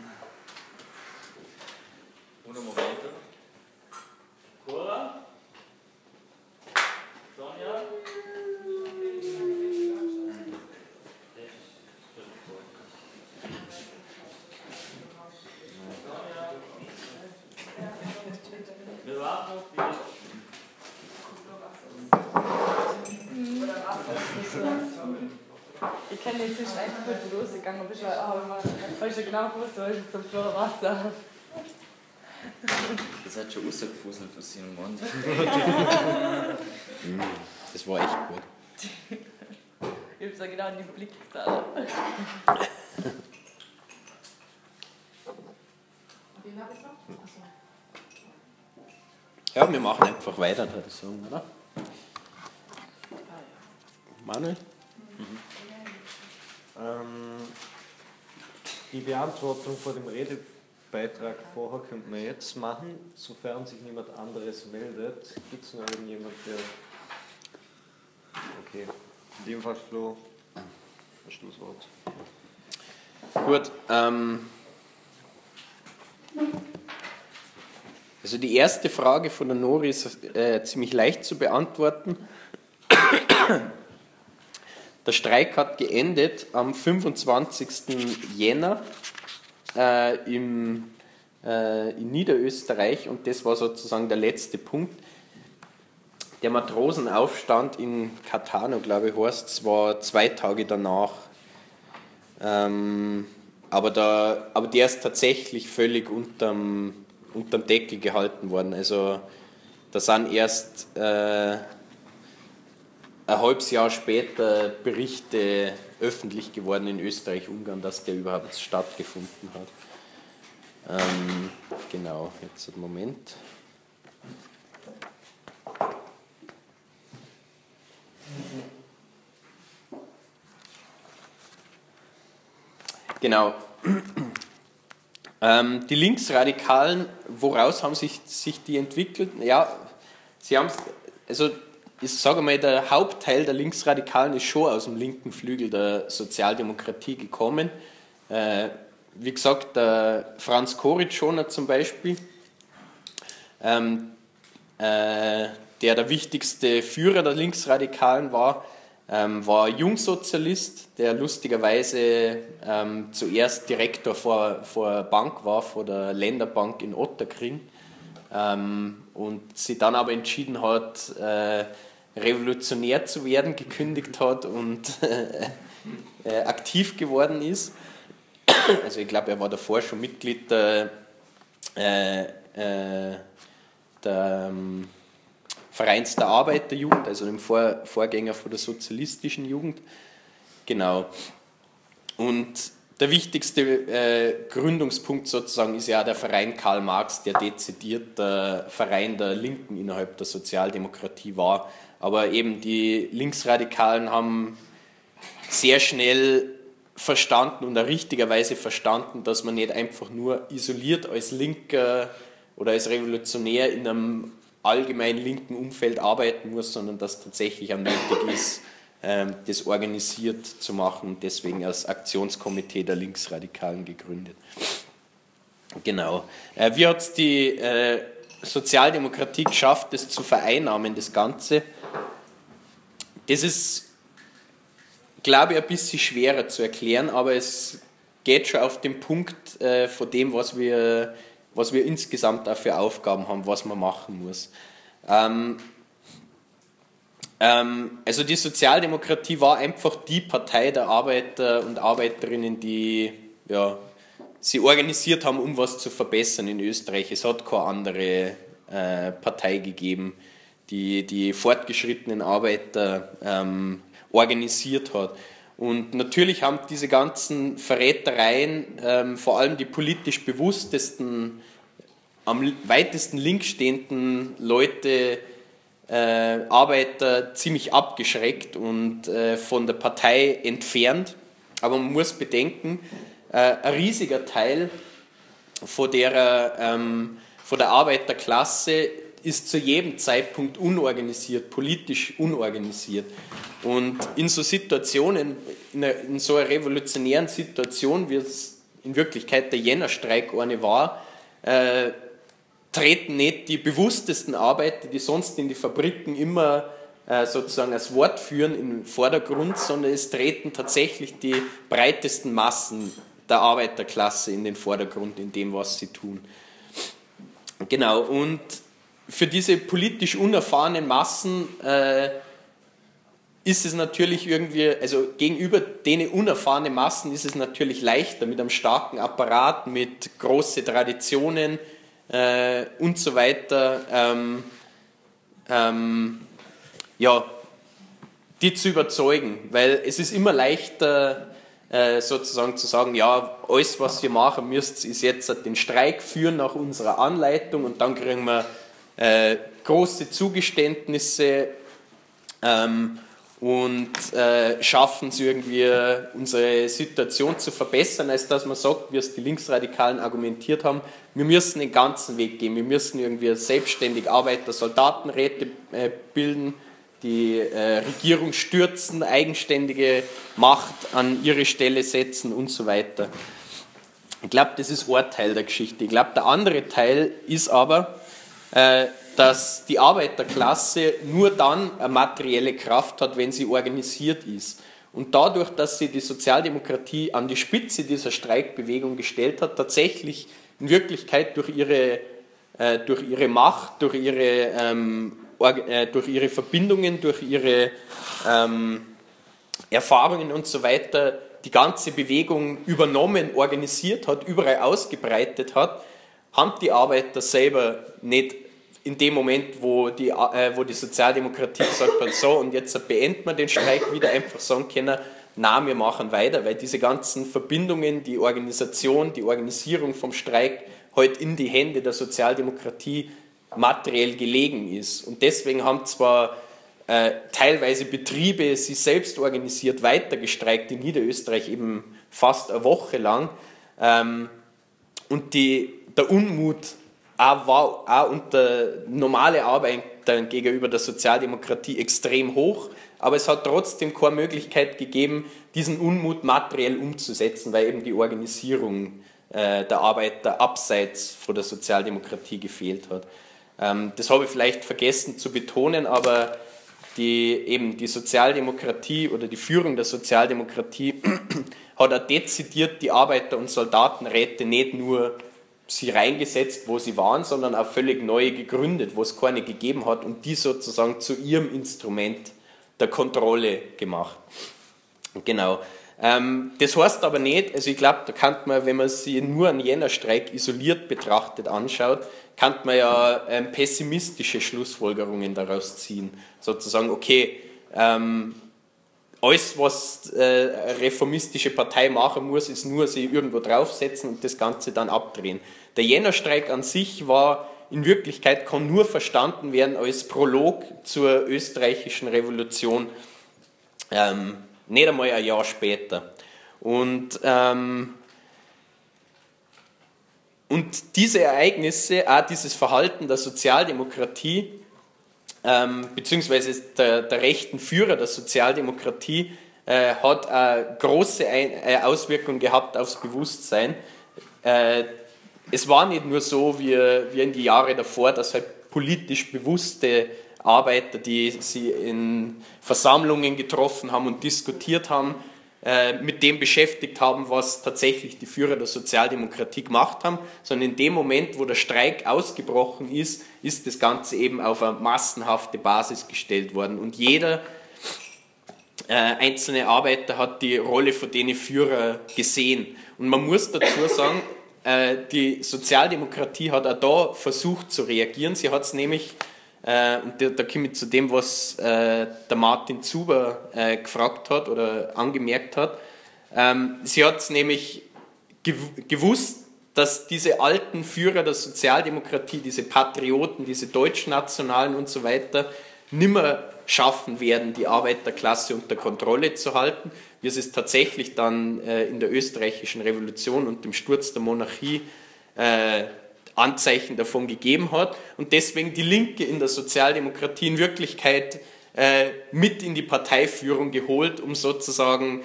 Uno momento. Cora? Sonja? Wir warten auf die. Ich kenne den Tisch einfach kurz losgegangen, aber ich habe schon genau gewusst, was ich zum Flur Wasser. Das hat schon rausgefuselt von seinem Mund. Das war echt gut. Ich habe so genau in den Blick gesagt. Wen habe ich noch? Achso. Ja, wir machen einfach weiter, würde ich sagen, oder? Manuel? Die Beantwortung vor dem Redebeitrag vorher könnte man jetzt machen, sofern sich niemand anderes meldet. Gibt es noch irgendjemand, der... Okay, in dem Fall Flo, das Schlusswort. Gut, also die erste Frage von der Nori ist ziemlich leicht zu beantworten. Der Streik hat geendet am 25. Jänner in Niederösterreich und das war sozusagen der letzte Punkt. Der Matrosenaufstand in Catano, glaube ich, heißt es, war 2 Tage danach. Aber der ist tatsächlich völlig unterm Deckel gehalten worden. Also da sind erst ein halbes Jahr später Berichte öffentlich geworden in Österreich, Ungarn, dass der überhaupt stattgefunden hat. Genau, jetzt einen Moment. Genau. Die Linksradikalen, woraus haben sich die entwickelt? Ja, sie haben, also ich sage mal, der Hauptteil der Linksradikalen ist schon aus dem linken Flügel der Sozialdemokratie gekommen. Wie gesagt, der Franz Koritschoner zum Beispiel, der wichtigste Führer der Linksradikalen war Jungsozialist, der lustigerweise zuerst Direktor vor Bank war, vor der Länderbank in Ottakring, und sich dann aber entschieden hat, revolutionär zu werden, gekündigt hat und aktiv geworden ist. Also ich glaube, er war davor schon Mitglied der Vereins der Arbeiterjugend, also dem Vorgänger von der sozialistischen Jugend. Genau. Und der wichtigste Gründungspunkt sozusagen ist ja der Verein Karl Marx, der dezidiert der Verein der Linken innerhalb der Sozialdemokratie war. Aber eben die Linksradikalen haben sehr schnell verstanden und auch richtigerweise verstanden, dass man nicht einfach nur isoliert als Linker oder als Revolutionär in einem allgemein linken Umfeld arbeiten muss, sondern dass tatsächlich auch nötig ist, das organisiert zu machen und deswegen als Aktionskomitee der Linksradikalen gegründet. Genau. Wie hat es die Sozialdemokratie geschafft, das zu vereinnahmen, das Ganze? Das ist, glaube ich, ein bisschen schwerer zu erklären, aber es geht schon auf den Punkt von dem, was wir insgesamt auch für Aufgaben haben, was man machen muss. Also die Sozialdemokratie war einfach die Partei der Arbeiter und Arbeiterinnen, die sie organisiert haben, um was zu verbessern in Österreich. Es hat keine andere Partei gegeben, die fortgeschrittenen Arbeiter organisiert hat. Und natürlich haben diese ganzen Verrätereien, vor allem die politisch bewusstesten, am weitesten links stehenden Leute, Arbeiter ziemlich abgeschreckt und von der Partei entfernt. Aber man muss bedenken, ein riesiger Teil von der Arbeiterklasse ist zu jedem Zeitpunkt unorganisiert, politisch unorganisiert. Und in so Situationen, in so einer revolutionären Situation, wie es in Wirklichkeit der Jännerstreik eine war, treten nicht die bewusstesten Arbeiter, die sonst in die Fabriken immer sozusagen als Wort führen, in den Vordergrund, sondern es treten tatsächlich die breitesten Massen der Arbeiterklasse in den Vordergrund, in dem, was sie tun. Genau, und für diese politisch unerfahrenen Massen ist es natürlich irgendwie, also gegenüber denen unerfahrenen Massen ist es natürlich leichter, mit einem starken Apparat, mit großen Traditionen und so weiter, ja, die zu überzeugen, weil es ist immer leichter, sozusagen zu sagen, ja, alles, was ihr machen müsst, ist jetzt den Streik führen nach unserer Anleitung und dann kriegen wir große Zugeständnisse und schaffen es irgendwie, unsere Situation zu verbessern, als dass man sagt, wie es die Linksradikalen argumentiert haben, wir müssen den ganzen Weg gehen, wir müssen irgendwie selbstständig Arbeiter-Soldatenräte bilden, die Regierung stürzen, eigenständige Macht an ihre Stelle setzen und so weiter. Ich glaube, das ist ein Teil der Geschichte. Ich glaube, der andere Teil ist aber, dass die Arbeiterklasse nur dann eine materielle Kraft hat, wenn sie organisiert ist. Und dadurch, dass sie die Sozialdemokratie an die Spitze dieser Streikbewegung gestellt hat, tatsächlich in Wirklichkeit durch ihre Macht, durch ihre Verbindungen, durch ihre Erfahrungen und so weiter die ganze Bewegung übernommen, organisiert hat, überall ausgebreitet hat, haben die Arbeiter selber nicht in dem Moment, wo die Sozialdemokratie gesagt hat, so und jetzt beenden wir den Streik wieder, einfach sagen können, na, wir machen weiter, weil diese ganzen Verbindungen, die Organisation, die Organisierung vom Streik halt in die Hände der Sozialdemokratie materiell gelegen ist. Und deswegen haben zwar teilweise Betriebe sich selbst organisiert weitergestreikt, in Niederösterreich eben fast eine Woche lang. Und der Unmut war auch unter normale Arbeitern gegenüber der Sozialdemokratie extrem hoch, aber es hat trotzdem keine Möglichkeit gegeben, diesen Unmut materiell umzusetzen, weil eben die Organisierung der Arbeiter abseits von der Sozialdemokratie gefehlt hat. Das habe ich vielleicht vergessen zu betonen, aber die Sozialdemokratie oder die Führung der Sozialdemokratie hat auch dezidiert die Arbeiter- und Soldatenräte nicht nur sie reingesetzt, wo sie waren, sondern auch völlig neu gegründet, wo es keine gegeben hat und die sozusagen zu ihrem Instrument der Kontrolle gemacht. Genau. Das heißt aber nicht, also ich glaube, da kann man, wenn man sich nur einen Jännerstreik isoliert betrachtet anschaut, kann man ja pessimistische Schlussfolgerungen daraus ziehen. Sozusagen, okay, alles, was eine reformistische Partei machen muss, ist nur sie irgendwo draufsetzen und das Ganze dann abdrehen. Der Jännerstreik an sich war in Wirklichkeit, kann nur verstanden werden als Prolog zur österreichischen Revolution, nicht einmal ein Jahr später. Und diese Ereignisse, auch dieses Verhalten der Sozialdemokratie, beziehungsweise der rechten Führer der Sozialdemokratie, hat eine große Auswirkung gehabt aufs Bewusstsein. Es war nicht nur so wie in die Jahre davor, dass halt politisch bewusste Arbeiter, die sie in Versammlungen getroffen haben und diskutiert haben, mit dem beschäftigt haben, was tatsächlich die Führer der Sozialdemokratie gemacht haben, sondern in dem Moment, wo der Streik ausgebrochen ist, ist das Ganze eben auf eine massenhafte Basis gestellt worden. Und jeder einzelne Arbeiter hat die Rolle von den Führer gesehen. Und man muss dazu sagen, die Sozialdemokratie hat auch da versucht zu reagieren. Sie hat es nämlich, und da komme ich zu dem, was der Martin Zuber gefragt hat oder angemerkt hat, sie hat es nämlich gewusst, dass diese alten Führer der Sozialdemokratie, diese Patrioten, diese Deutschnationalen und so weiter, nimmer schaffen werden, die Arbeiterklasse unter Kontrolle zu halten, wie es tatsächlich dann in der österreichischen Revolution und dem Sturz der Monarchie Anzeichen davon gegeben hat und deswegen die Linke in der Sozialdemokratie in Wirklichkeit mit in die Parteiführung geholt, um sozusagen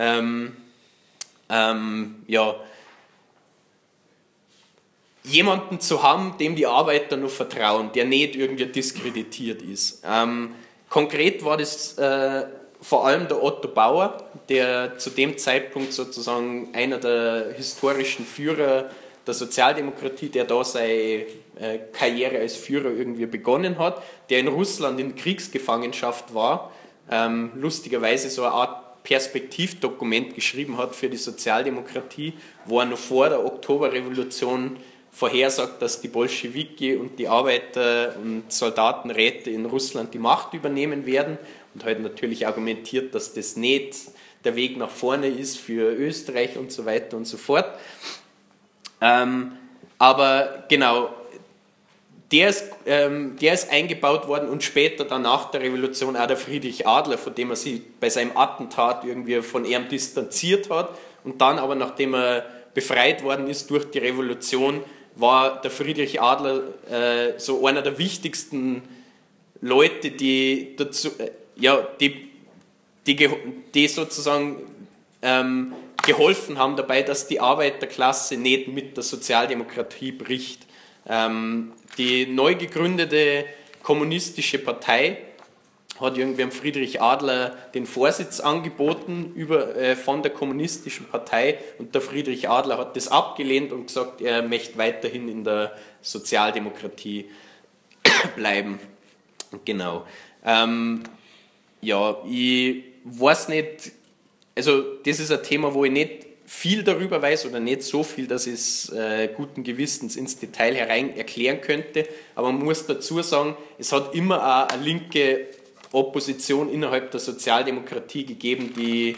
jemanden zu haben, dem die Arbeiter nur vertrauen, der nicht irgendwie diskreditiert ist. Konkret war das vor allem der Otto Bauer, der zu dem Zeitpunkt sozusagen einer der historischen Führer der Sozialdemokratie, der da seine Karriere als Führer irgendwie begonnen hat, der in Russland in Kriegsgefangenschaft war, lustigerweise so eine Art Perspektivdokument geschrieben hat für die Sozialdemokratie, wo er noch vor der Oktoberrevolution vorhersagt, dass die Bolschewiki und die Arbeiter- und Soldatenräte in Russland die Macht übernehmen werden und halt natürlich argumentiert, dass das nicht der Weg nach vorne ist für Österreich und so weiter und so fort. Aber genau, der ist eingebaut worden und später dann nach der Revolution auch der Friedrich Adler, von dem er sich bei seinem Attentat irgendwie von ihm distanziert hat und dann aber, nachdem er befreit worden ist durch die Revolution, war der Friedrich Adler so einer der wichtigsten Leute, die dazu, die sozusagen geholfen haben dabei, dass die Arbeiterklasse nicht mit der Sozialdemokratie bricht. Die neu gegründete kommunistische Partei hat irgendwie am Friedrich Adler den Vorsitz angeboten von der kommunistischen Partei und der Friedrich Adler hat das abgelehnt und gesagt, er möchte weiterhin in der Sozialdemokratie bleiben. Genau. Ich weiß nicht, also das ist ein Thema, wo ich nicht viel darüber weiß oder nicht so viel, dass ich es guten Gewissens ins Detail herein erklären könnte, aber man muss dazu sagen, es hat immer auch eine linke Opposition innerhalb der Sozialdemokratie gegeben, die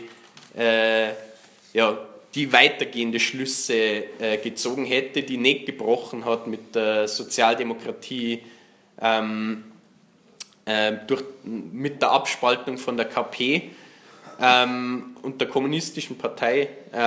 weitergehende Schlüsse gezogen hätte, die nicht gebrochen hat mit der Sozialdemokratie mit der Abspaltung von der KP und der kommunistischen Partei,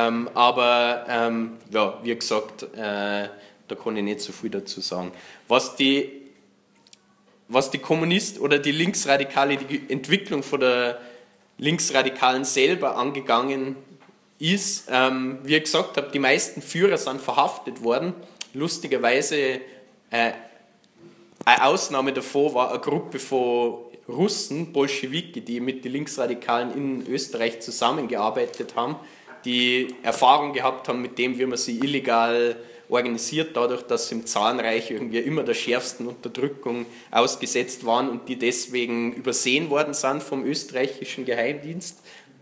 wie gesagt, da kann ich nicht so viel dazu sagen. Was die Kommunisten oder die Linksradikale, die Entwicklung von der Linksradikalen selber angegangen ist, wie ich gesagt habe, die meisten Führer sind verhaftet worden. Lustigerweise eine Ausnahme davon war eine Gruppe von Russen, Bolschewiki, die mit den Linksradikalen in Österreich zusammengearbeitet haben, die Erfahrung gehabt haben mit dem, wie man sie illegal organisiert, dadurch, dass sie im Zarenreich irgendwie immer der schärfsten Unterdrückung ausgesetzt waren und die deswegen übersehen worden sind vom österreichischen Geheimdienst.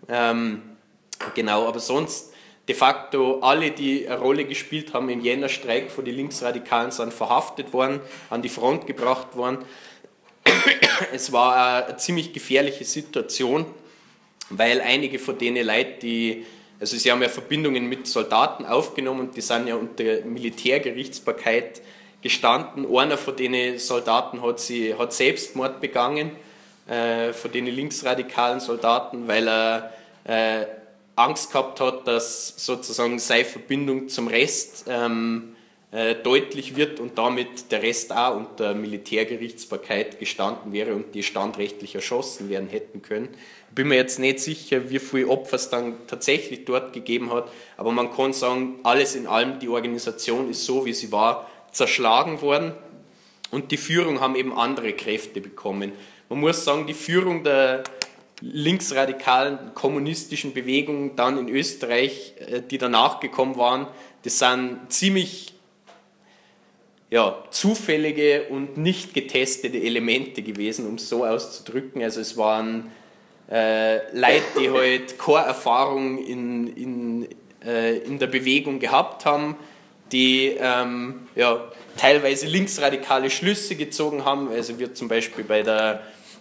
Aber sonst de facto alle, die eine Rolle gespielt haben im Jännerstreik von den Linksradikalen, sind verhaftet worden, an die Front gebracht worden. Es war eine ziemlich gefährliche Situation, weil einige von denen Leute, sie haben ja Verbindungen mit Soldaten aufgenommen und die sind ja unter Militärgerichtsbarkeit gestanden. Einer von den Soldaten hat Selbstmord begangen, von den linksradikalen Soldaten, weil er Angst gehabt hat, dass sozusagen seine Verbindung zum Rest deutlich wird und damit der Rest auch unter Militärgerichtsbarkeit gestanden wäre und die standrechtlich erschossen werden hätten können. Ich bin mir jetzt nicht sicher, wie viele Opfer es dann tatsächlich dort gegeben hat, aber man kann sagen, alles in allem, die Organisation ist so, wie sie war, zerschlagen worden und die Führung haben eben andere Kräfte bekommen. Man muss sagen, die Führung der linksradikalen kommunistischen Bewegungen dann in Österreich, die danach gekommen waren, das sind ziemlich zufällige und nicht getestete Elemente gewesen, um es so auszudrücken. Also es waren Leute, die halt keine Erfahrung in der Bewegung gehabt haben, die teilweise linksradikale Schlüsse gezogen haben, also wird zum Beispiel bei der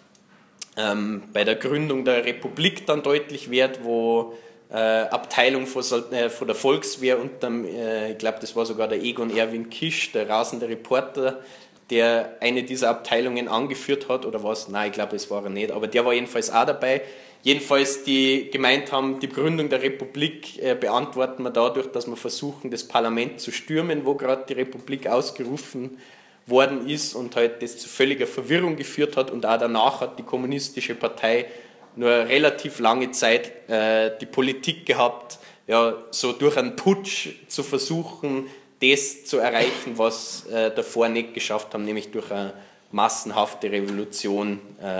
Gründung der Republik dann deutlich wird, wo Abteilung von der Volkswehr und ich glaube, das war sogar der Egon Erwin Kisch, der rasende Reporter, der eine dieser Abteilungen angeführt hat, oder was? Nein, ich glaube, es war er nicht, aber der war jedenfalls auch dabei. jedenfalls die gemeint haben, die Gründung der Republik beantworten wir dadurch, dass wir versuchen, das Parlament zu stürmen, wo gerade die Republik ausgerufen worden ist und halt das zu völliger Verwirrung geführt hat. Und auch danach hat die Kommunistische Partei nur relativ lange Zeit die Politik gehabt, ja, so durch einen Putsch zu versuchen, das zu erreichen, was davor nicht geschafft haben, nämlich durch eine massenhafte Revolution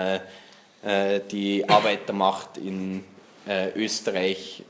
die Arbeitermacht in Österreich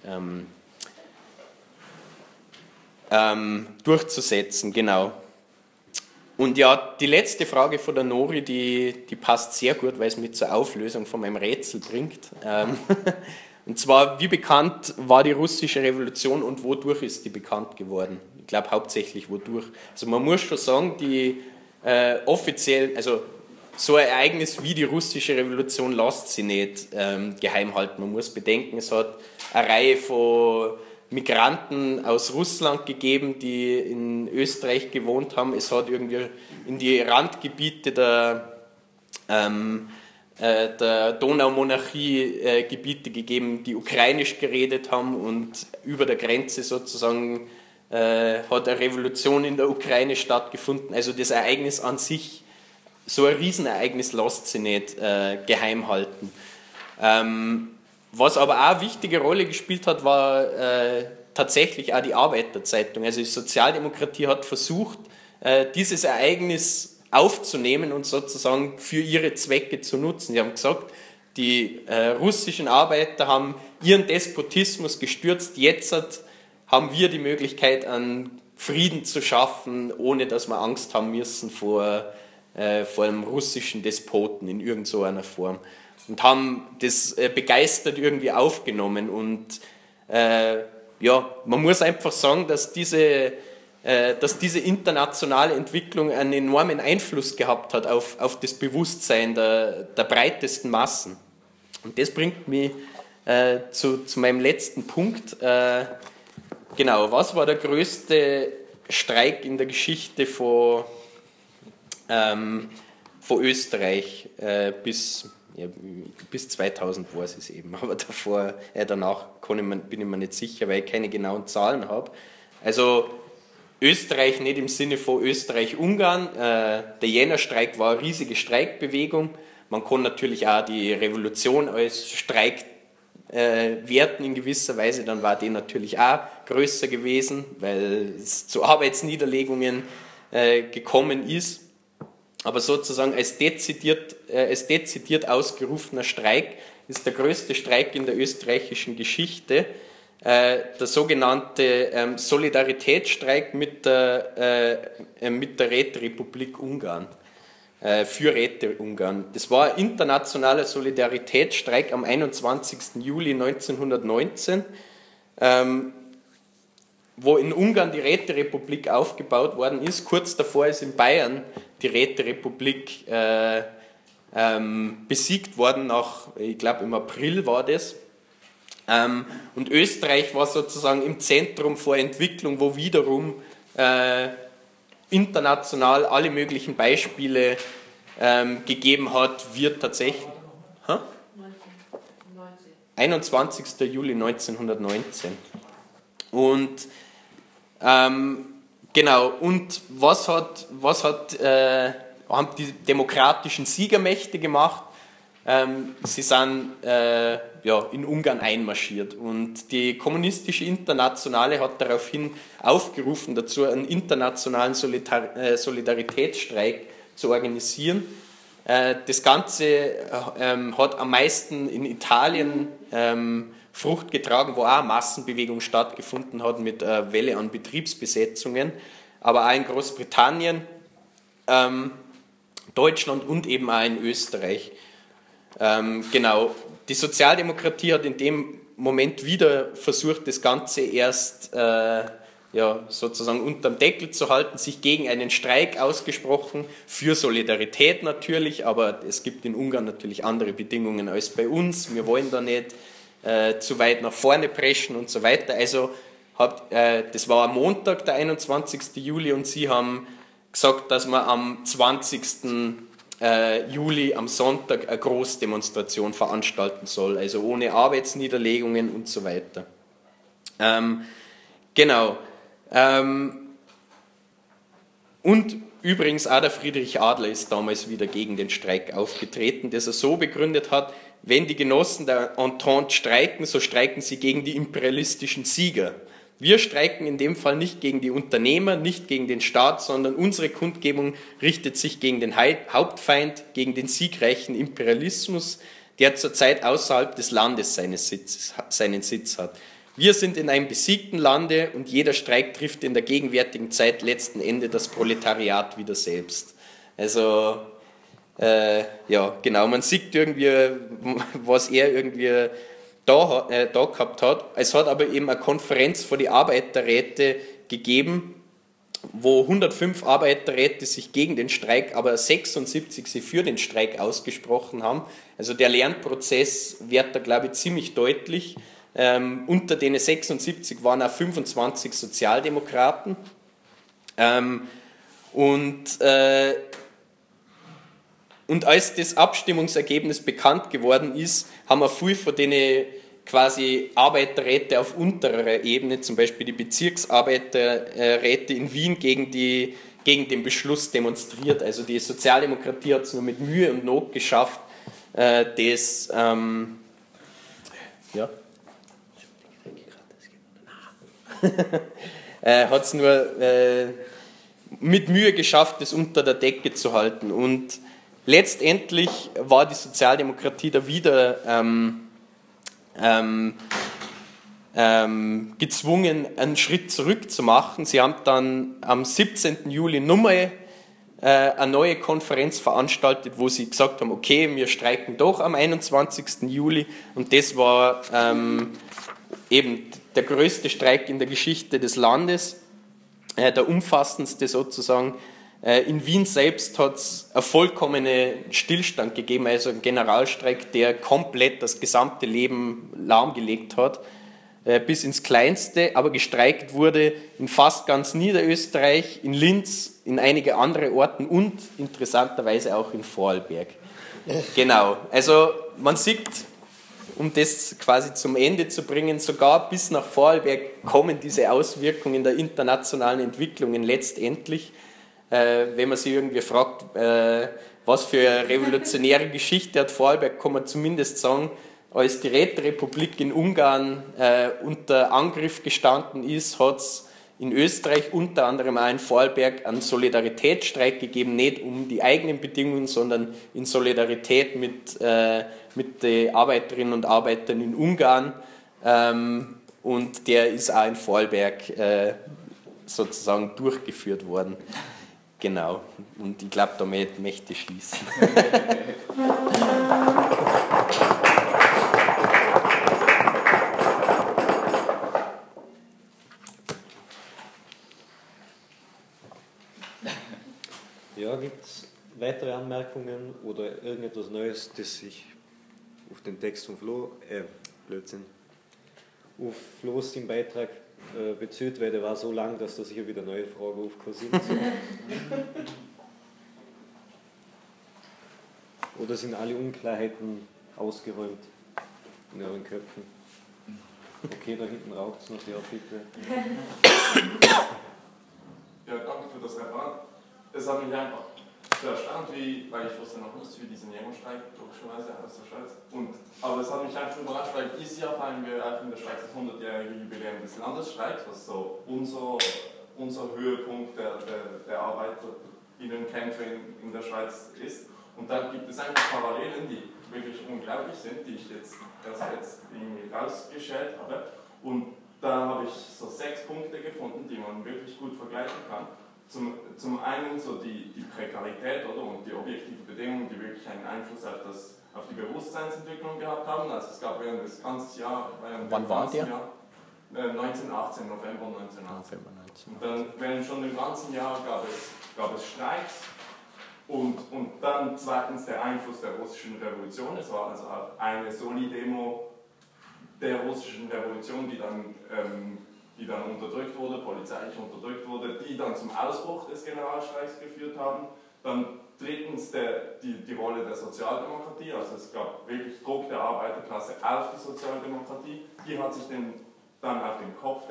durchzusetzen, genau. Und ja, die letzte Frage von der Nori, die passt sehr gut, weil es mich zur Auflösung von meinem Rätsel bringt. Und zwar, wie bekannt war die russische Revolution und wodurch ist die bekannt geworden? Ich glaube hauptsächlich wodurch. Also man muss schon sagen, die offiziell, also so ein Ereignis wie die russische Revolution lässt sich nicht geheim halten. Man muss bedenken, es hat eine Reihe von Migranten aus Russland gegeben, die in Österreich gewohnt haben. Es hat irgendwie in die Randgebiete der Donaumonarchie Gebiete gegeben, die ukrainisch geredet haben, und über der Grenze sozusagen hat eine Revolution in der Ukraine stattgefunden. Also das Ereignis an sich, so ein Riesenereignis, lässt sich nicht geheim halten. Was aber auch eine wichtige Rolle gespielt hat, war tatsächlich auch die Arbeiterzeitung. Also die Sozialdemokratie hat versucht, dieses Ereignis aufzunehmen und sozusagen für ihre Zwecke zu nutzen. Sie haben gesagt, die russischen Arbeiter haben ihren Despotismus gestürzt, jetzt haben wir die Möglichkeit, einen Frieden zu schaffen, ohne dass wir Angst haben müssen vor einem russischen Despoten in irgendeiner Form. Und haben das begeistert irgendwie aufgenommen. Und ja, man muss einfach sagen, dass diese internationale Entwicklung einen enormen Einfluss gehabt hat auf das Bewusstsein der breitesten Massen. Und das bringt mich zu meinem letzten Punkt. Genau, was war der größte Streik in der Geschichte von Österreich bis 2000 war es eben, aber danach bin ich mir nicht sicher, weil ich keine genauen Zahlen habe. Also Österreich nicht im Sinne von Österreich-Ungarn. Der Jännerstreik war eine riesige Streikbewegung. Man kann natürlich auch die Revolution als Streik werten in gewisser Weise, dann war die natürlich auch größer gewesen, weil es zu Arbeitsniederlegungen gekommen ist. Aber sozusagen als dezidiert ausgerufener Streik ist der größte Streik in der österreichischen Geschichte der sogenannte Solidaritätsstreik mit der Räterepublik Ungarn, für Räteungarn. Das war ein internationaler Solidaritätsstreik am 21. Juli 1919, wo in Ungarn die Räterepublik aufgebaut worden ist. Kurz davor ist in Bayern die Räterepublik besiegt worden, ich glaube im April war das. Und Österreich war sozusagen im Zentrum vor Entwicklung, wo wiederum international alle möglichen Beispiele gegeben hat, wird tatsächlich... 21. Juli 1919. Und genau, und was haben die demokratischen Siegermächte gemacht? Sie sind in Ungarn einmarschiert, und die kommunistische Internationale hat daraufhin aufgerufen, dazu einen internationalen Solidaritätsstreik zu organisieren. Das Ganze hat am meisten in Italien Frucht getragen, wo auch eine Massenbewegung stattgefunden hat mit einer Welle an Betriebsbesetzungen, aber auch in Großbritannien, Deutschland und eben auch in Österreich. Genau, die Sozialdemokratie hat in dem Moment wieder versucht, das Ganze erst sozusagen unterm Deckel zu halten, sich gegen einen Streik ausgesprochen, für Solidarität natürlich, aber es gibt in Ungarn natürlich andere Bedingungen als bei uns. Wir wollen da nicht zu weit nach vorne preschen und so weiter. Also das war am Montag, der 21. Juli, und sie haben gesagt, dass man am 20. Juli am Sonntag eine Großdemonstration veranstalten soll, also ohne Arbeitsniederlegungen und so weiter. Genau. Und übrigens auch der Friedrich Adler ist damals wieder gegen den Streik aufgetreten, das er so begründet hat: Wenn die Genossen der Entente streiken, so streiken sie gegen die imperialistischen Sieger. Wir streiken in dem Fall nicht gegen die Unternehmer, nicht gegen den Staat, sondern unsere Kundgebung richtet sich gegen den Hauptfeind, gegen den siegreichen Imperialismus, der zurzeit außerhalb des Landes seinen Sitz hat. Wir sind in einem besiegten Lande und jeder Streik trifft in der gegenwärtigen Zeit letzten Endes das Proletariat wieder selbst. Also, ja, genau, man sieht irgendwie, was er irgendwie da gehabt hat. Es hat aber eben eine Konferenz vor die Arbeiterräte gegeben, wo 105 Arbeiterräte sich gegen den Streik, aber 76 sich für den Streik ausgesprochen haben. Also der Lernprozess wird da, glaube ich, ziemlich deutlich. Unter denen 76 waren auch 25 Sozialdemokraten. Und als das Abstimmungsergebnis bekannt geworden ist, haben wir viel von denen quasi Arbeiterräte auf unterer Ebene, zum Beispiel die Bezirksarbeiterräte in Wien, gegen den Beschluss demonstriert. Also die Sozialdemokratie hat es nur mit Mühe und Not geschafft, das hat es nur mit Mühe geschafft, das unter der Decke zu halten. Und letztendlich war die Sozialdemokratie da wieder gezwungen, einen Schritt zurück zu machen. Sie haben dann am 17. Juli nochmal eine neue Konferenz veranstaltet, wo sie gesagt haben, okay, wir streiken doch am 21. Juli. Und das war eben der größte Streik in der Geschichte des Landes, der umfassendste sozusagen. In Wien selbst hat es einen vollkommenen Stillstand gegeben, also einen Generalstreik, der komplett das gesamte Leben lahmgelegt hat, bis ins Kleinste, aber gestreikt wurde in fast ganz Niederösterreich, in Linz, in einige andere Orten und interessanterweise auch in Vorarlberg. Genau, also man sieht, um das quasi zum Ende zu bringen, sogar bis nach Vorarlberg kommen diese Auswirkungen der internationalen Entwicklungen letztendlich. Wenn man sich irgendwie fragt, was für eine revolutionäre Geschichte hat Vorarlberg, kann man zumindest sagen, als die Räterepublik in Ungarn unter Angriff gestanden ist, hat es in Österreich, unter anderem auch in Vorarlberg, einen Solidaritätsstreik gegeben, nicht um die eigenen Bedingungen, sondern in Solidarität mit den Arbeiterinnen und Arbeitern in Ungarn. Und der ist auch in Vorarlberg sozusagen durchgeführt worden. Genau, und ich glaube, damit möchte ich schließen. Ja, gibt es weitere Anmerkungen oder irgendetwas Neues, das sich auf den Text von auf Flo's im Beitrag bezieht, weil der war so lang, dass da sicher wieder neue Fragen aufgekommen sind. Oder sind alle Unklarheiten ausgeräumt in euren Köpfen? Okay, da hinten raucht es noch, ja bitte. Ja, danke für das Referat. Es hat mich einfach so erstaunt, weil ich wusste noch nicht, wie diesen Jemo-Streik logischerweise aus der Schweiz. Aber es hat mich einfach überrascht, weil dieses Jahr feiern wir auch in der Schweiz das 100-jährige Jubiläum des Landesstreiks, was so unser Höhepunkt der Arbeiterinnenkämpfe in der Schweiz ist. Und da gibt es einfach Parallelen, die wirklich unglaublich sind, die ich jetzt irgendwie rausgeschält habe. Und da habe ich so 6 Punkte gefunden, die man wirklich gut vergleichen kann. Zum einen so die Prekarität und die objektiven Bedingungen, die wirklich einen Einfluss auf die Bewusstseinsentwicklung gehabt haben. Also es gab während des ganzen Jahres... Wann war der? 1918, November 1918. Und dann während schon dem ganzen Jahr gab es Streiks. Und dann zweitens der Einfluss der russischen Revolution. Es war also auch eine Soli-Demo der russischen Revolution, die dann unterdrückt wurde, polizeilich unterdrückt wurde, die dann zum Ausbruch des Generalstreiks geführt haben. Dann drittens die Rolle der Sozialdemokratie, also es gab wirklich Druck der Arbeiterklasse auf die Sozialdemokratie, die hat sich dann an den Kopf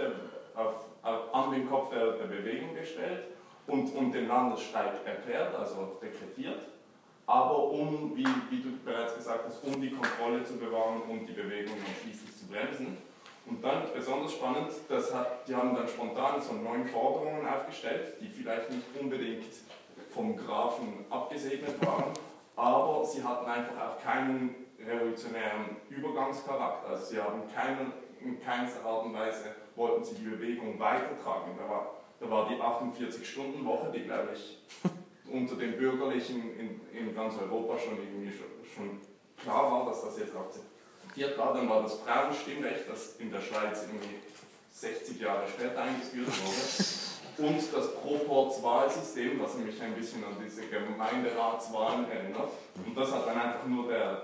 der Bewegung gestellt und den Landesstreik erklärt, also dekretiert, aber wie du bereits gesagt hast, um die Kontrolle zu bewahren, um die Bewegung dann schließlich zu bremsen. Und dann, besonders spannend, die haben dann spontan so 9 Forderungen aufgestellt, die vielleicht nicht unbedingt vom Grafen abgesegnet waren, aber sie hatten einfach auch keinen revolutionären Übergangscharakter. Also sie haben in keinster Art und Weise wollten sie die Bewegung weitertragen. Da war die 48-Stunden-Woche, die, glaube ich, unter den Bürgerlichen in ganz Europa schon klar war, dass das jetzt akzeptiert war. Dann war das Frauenstimmrecht, das in der Schweiz irgendwie 60 Jahre später eingeführt wurde. Und das Proporzwahlsystem, was mich ein bisschen an diese Gemeinderatswahlen erinnert. Und das hat dann einfach nur der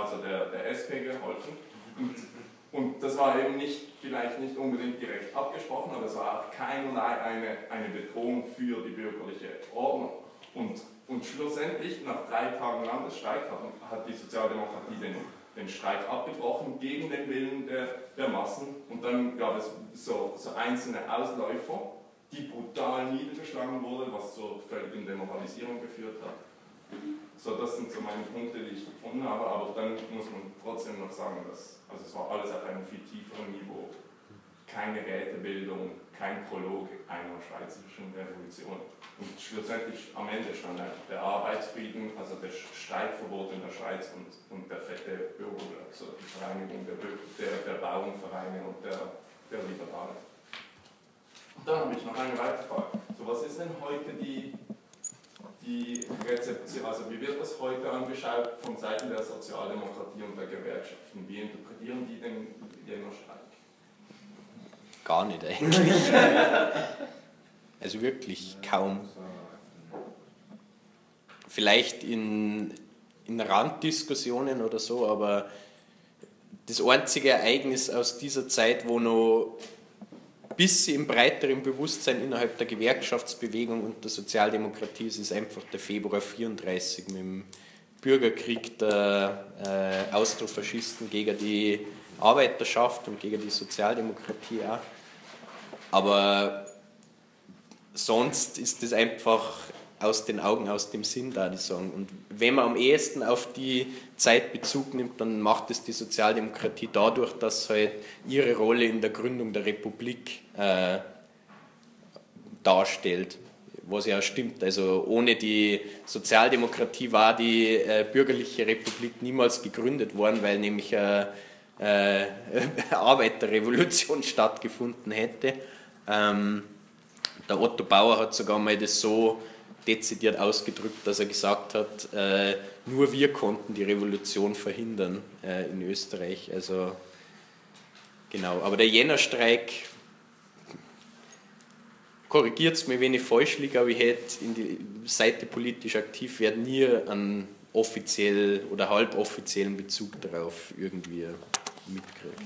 SP geholfen. Und das war eben vielleicht nicht unbedingt direkt abgesprochen, aber es war auch keinerlei eine Bedrohung für die bürgerliche Ordnung. Und schlussendlich, nach 3 Tagen Landesstreik, hat die Sozialdemokratie den Streik abgebrochen gegen den Willen der Massen. Und dann gab es so einzelne Ausläufer, die brutal niedergeschlagen wurden, was zur völligen Demoralisierung geführt hat. So, das sind so meine Punkte, die ich gefunden habe, aber dann muss man trotzdem noch sagen, dass es war alles auf einem viel tieferen Niveau. Keine Rätebildung, kein Prolog einer schweizerischen Revolution. Und schlussendlich am Ende stand einfach der Arbeitsfrieden, also das Streikverbot in der Schweiz und der fette Bürger, also die Vereinigung der Bauernvereine und der Liberalen. Und dann habe ich noch eine weitere Frage. So, was ist denn heute die Rezeption, also wie wird das heute angeschaut von Seiten der Sozialdemokratie und der Gewerkschaften? Wie interpretieren die den Jänner Streik? Gar nicht eigentlich. Also wirklich kaum. Vielleicht in Randdiskussionen oder so, aber das einzige Ereignis aus dieser Zeit, wo noch ein bisschen im breiteren Bewusstsein innerhalb der Gewerkschaftsbewegung und der Sozialdemokratie ist einfach der Februar 1934 mit dem Bürgerkrieg der Austrofaschisten gegen die Arbeiterschaft und gegen die Sozialdemokratie auch. Aber sonst ist das einfach aus den Augen, aus dem Sinn, da die sagen. Und wenn man am ehesten auf die Zeit Bezug nimmt, dann macht es die Sozialdemokratie dadurch, dass halt ihre Rolle in der Gründung der Republik darstellt. Was ja stimmt. Also ohne die Sozialdemokratie war die bürgerliche Republik niemals gegründet worden, weil nämlich eine Arbeiterrevolution stattgefunden hätte. Der Otto Bauer hat sogar mal das so dezidiert ausgedrückt, dass er gesagt hat, nur wir konnten die Revolution verhindern in Österreich. Also genau. Aber der Jännerstreik, korrigiert es mir, wenn ich falsch liege, aber ich hätte in die Seite politisch aktiv werden nie einen offiziell oder halboffiziellen Bezug darauf irgendwie mitkriegt.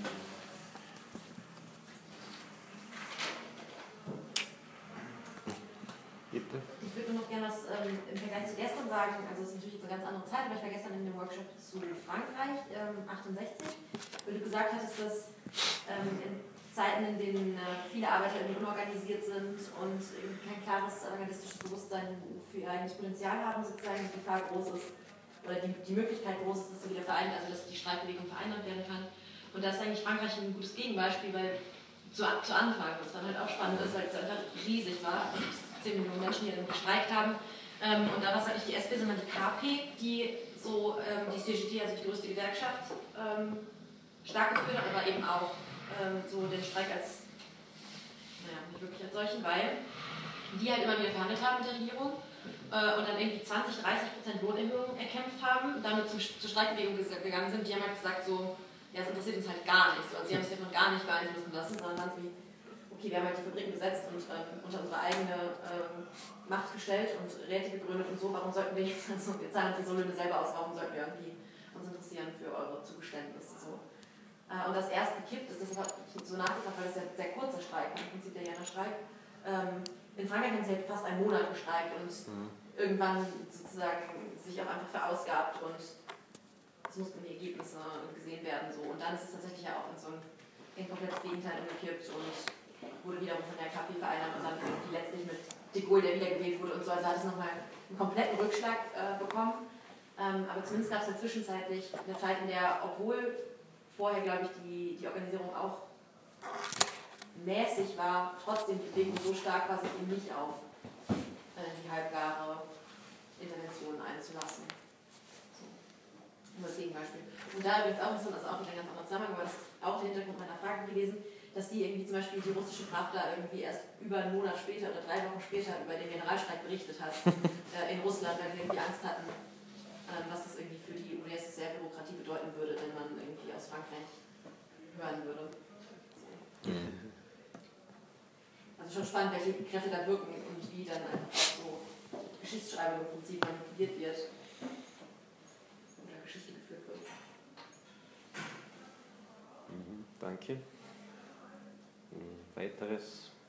Bitte? Ich würde noch gerne was im Vergleich zu gestern sagen, also es ist natürlich jetzt eine ganz andere Zeit, aber ich war gestern in dem Workshop zu Frankreich, 68, wo du gesagt hattest, dass in Zeiten, in denen viele Arbeiter irgendwie unorganisiert sind und kein klares anarchistisches Bewusstsein für ihr eigenes Potenzial haben, sozusagen die Gefahr groß ist, oder die Möglichkeit groß ist, dass sie wieder dass die Streikbewegung vereinnahmt werden kann. Und da ist eigentlich Frankreich ein gutes Gegenbeispiel, weil zu Anfang, was dann halt auch spannend ist, weil es einfach riesig war, 10 Millionen Menschen, die dann gestreikt haben. Und da war es halt nicht die SP, sondern die KP, die so die CGT, also die größte Gewerkschaft, stark geführt hat, aber eben auch so den Streik als, nicht wirklich als solchen, weil die halt immer wieder verhandelt haben mit der Regierung und dann irgendwie 20-30% Lohnerhöhung erkämpft haben und damit zur Streikbewegung gegangen sind. Die haben halt gesagt so, ja, es interessiert uns halt gar nicht. So, also sie haben sich davon gar nicht beeinflussen lassen, sondern waren so wie, okay, wir haben halt die Fabriken besetzt und unter unsere eigene Macht gestellt und Räte gegründet und so, warum sollten wir jetzt, also wir zahlen uns so Löhne selber aus, warum sollten wir irgendwie uns interessieren für eure Zugeständnisse so. Und das erst gekippt ist, das habe ich so nachgefragt, weil das ja ein sehr kurzer Streik, im Prinzip der Jännerstreik. In Frankreich haben sie halt fast einen Monat gestreikt und irgendwann sozusagen sich auch einfach verausgabt und es mussten die Ergebnisse gesehen werden. So. Und dann ist es tatsächlich ja auch in so ein komplettes Gegenteil umgekippt und wurde wiederum von der KP vereinnahmt und dann irgendwie letztlich mit de Gaulle, der wiedergewählt wurde und so. Also hat es nochmal einen kompletten Rückschlag bekommen. Aber zumindest gab es dann zwischenzeitlich eine Zeit, in der, obwohl vorher, glaube ich, die Organisierung auch mäßig war, trotzdem die Bewegung so stark war, sich eben nicht auf die halbgare Interventionen einzulassen. Das Gegenbeispiel. Und da übrigens auch, das ist auch wieder ein ganz anderer Zusammenhang, aber das ist auch der Hintergrund meiner Frage gewesen, dass die irgendwie zum Beispiel die russische Pravda irgendwie erst über einen Monat später oder 3 Wochen später über den Generalstreik berichtet hat in Russland, weil die irgendwie Angst hatten, was das irgendwie für die UdSSR Bürokratie bedeuten würde, wenn man irgendwie aus Frankreich hören würde. Also schon spannend, welche Kräfte da wirken und wie dann einfach auch so Geschichtsschreibung im Prinzip manipuliert wird. Geschichte geführt wird. Danke. Weiteres?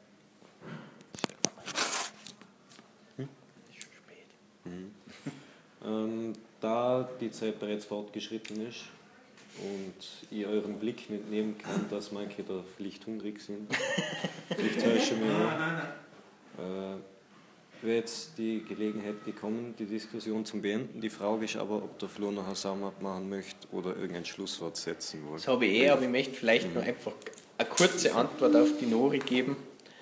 Ist schon spät. Da die Zeit bereits fortgeschritten ist und ich euren Blick nicht nehmen kann, dass manche da vielleicht hungrig sind, vielleicht täusche mich auch. Wäre jetzt die Gelegenheit gekommen, die Diskussion zu beenden. Die Frage ist aber, ob der Flo noch eine Sum-Up machen möchte oder irgendein Schlusswort setzen will. Das habe ich aber ich möchte vielleicht noch einfach eine kurze Antwort auf die Nori geben.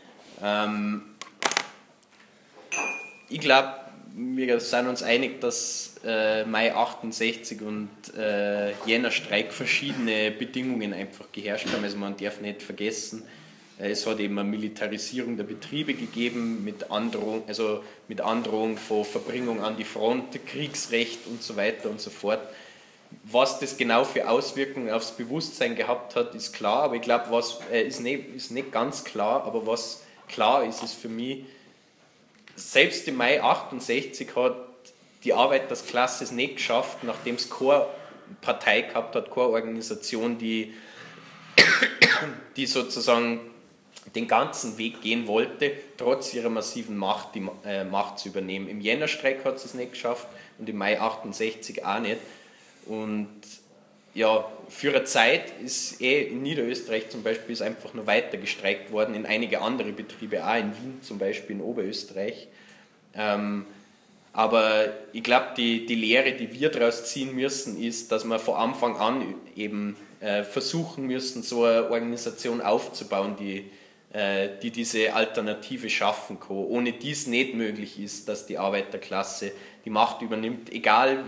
Ich glaube, wir sind uns einig, dass Mai 68 und jener Streik verschiedene Bedingungen einfach geherrscht haben. Also man darf nicht vergessen, es hat eben eine Militarisierung der Betriebe gegeben mit Androhung von Verbringung an die Front, Kriegsrecht und so weiter und so fort. Was das genau für Auswirkungen aufs Bewusstsein gehabt hat, ist klar, aber ich glaube, was ist nicht ganz klar, aber was klar ist, ist für mich, selbst im Mai 68 hat die Arbeitersklasse es nicht geschafft, nachdem es keine Partei gehabt hat, keine Organisation, die sozusagen den ganzen Weg gehen wollte, trotz ihrer massiven Macht, die Macht zu übernehmen. Im Jännerstreik hat es nicht geschafft und im Mai 68 auch nicht. Und ja, für eine Zeit ist in Niederösterreich zum Beispiel ist einfach noch weiter gestreikt worden, in einige andere Betriebe, auch in Wien zum Beispiel, in Oberösterreich. Aber ich glaube, die Lehre, die wir daraus ziehen müssen, ist, dass wir von Anfang an eben versuchen müssen, so eine Organisation aufzubauen, die diese Alternative schaffen kann. Ohne dies nicht möglich ist, dass die Arbeiterklasse die Macht übernimmt, egal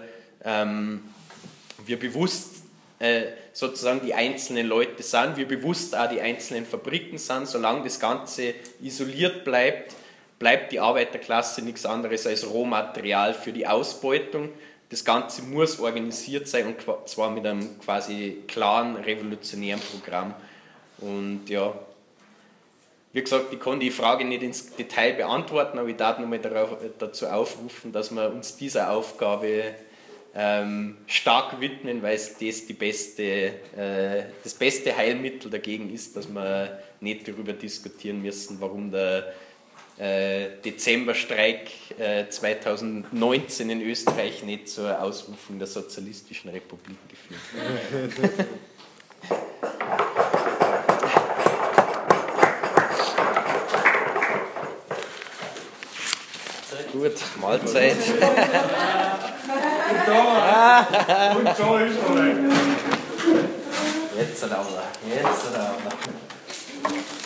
wie bewusst sozusagen die einzelnen Leute sind, wie bewusst auch die einzelnen Fabriken sind. Solange das Ganze isoliert bleibt die Arbeiterklasse nichts anderes als Rohmaterial für die Ausbeutung. Das Ganze muss organisiert sein und zwar mit einem quasi klaren, revolutionären Programm. Und ja, wie gesagt, ich kann die Frage nicht ins Detail beantworten, aber ich darf nochmal dazu aufrufen, dass wir uns dieser Aufgabe stark widmen, weil es das beste Heilmittel dagegen ist, dass wir nicht darüber diskutieren müssen, warum der Dezemberstreik 2019 in Österreich nicht zur Ausrufung der Sozialistischen Republik geführt hat. Gut, Mahlzeit. Und da ist er weg. Jetzt aber.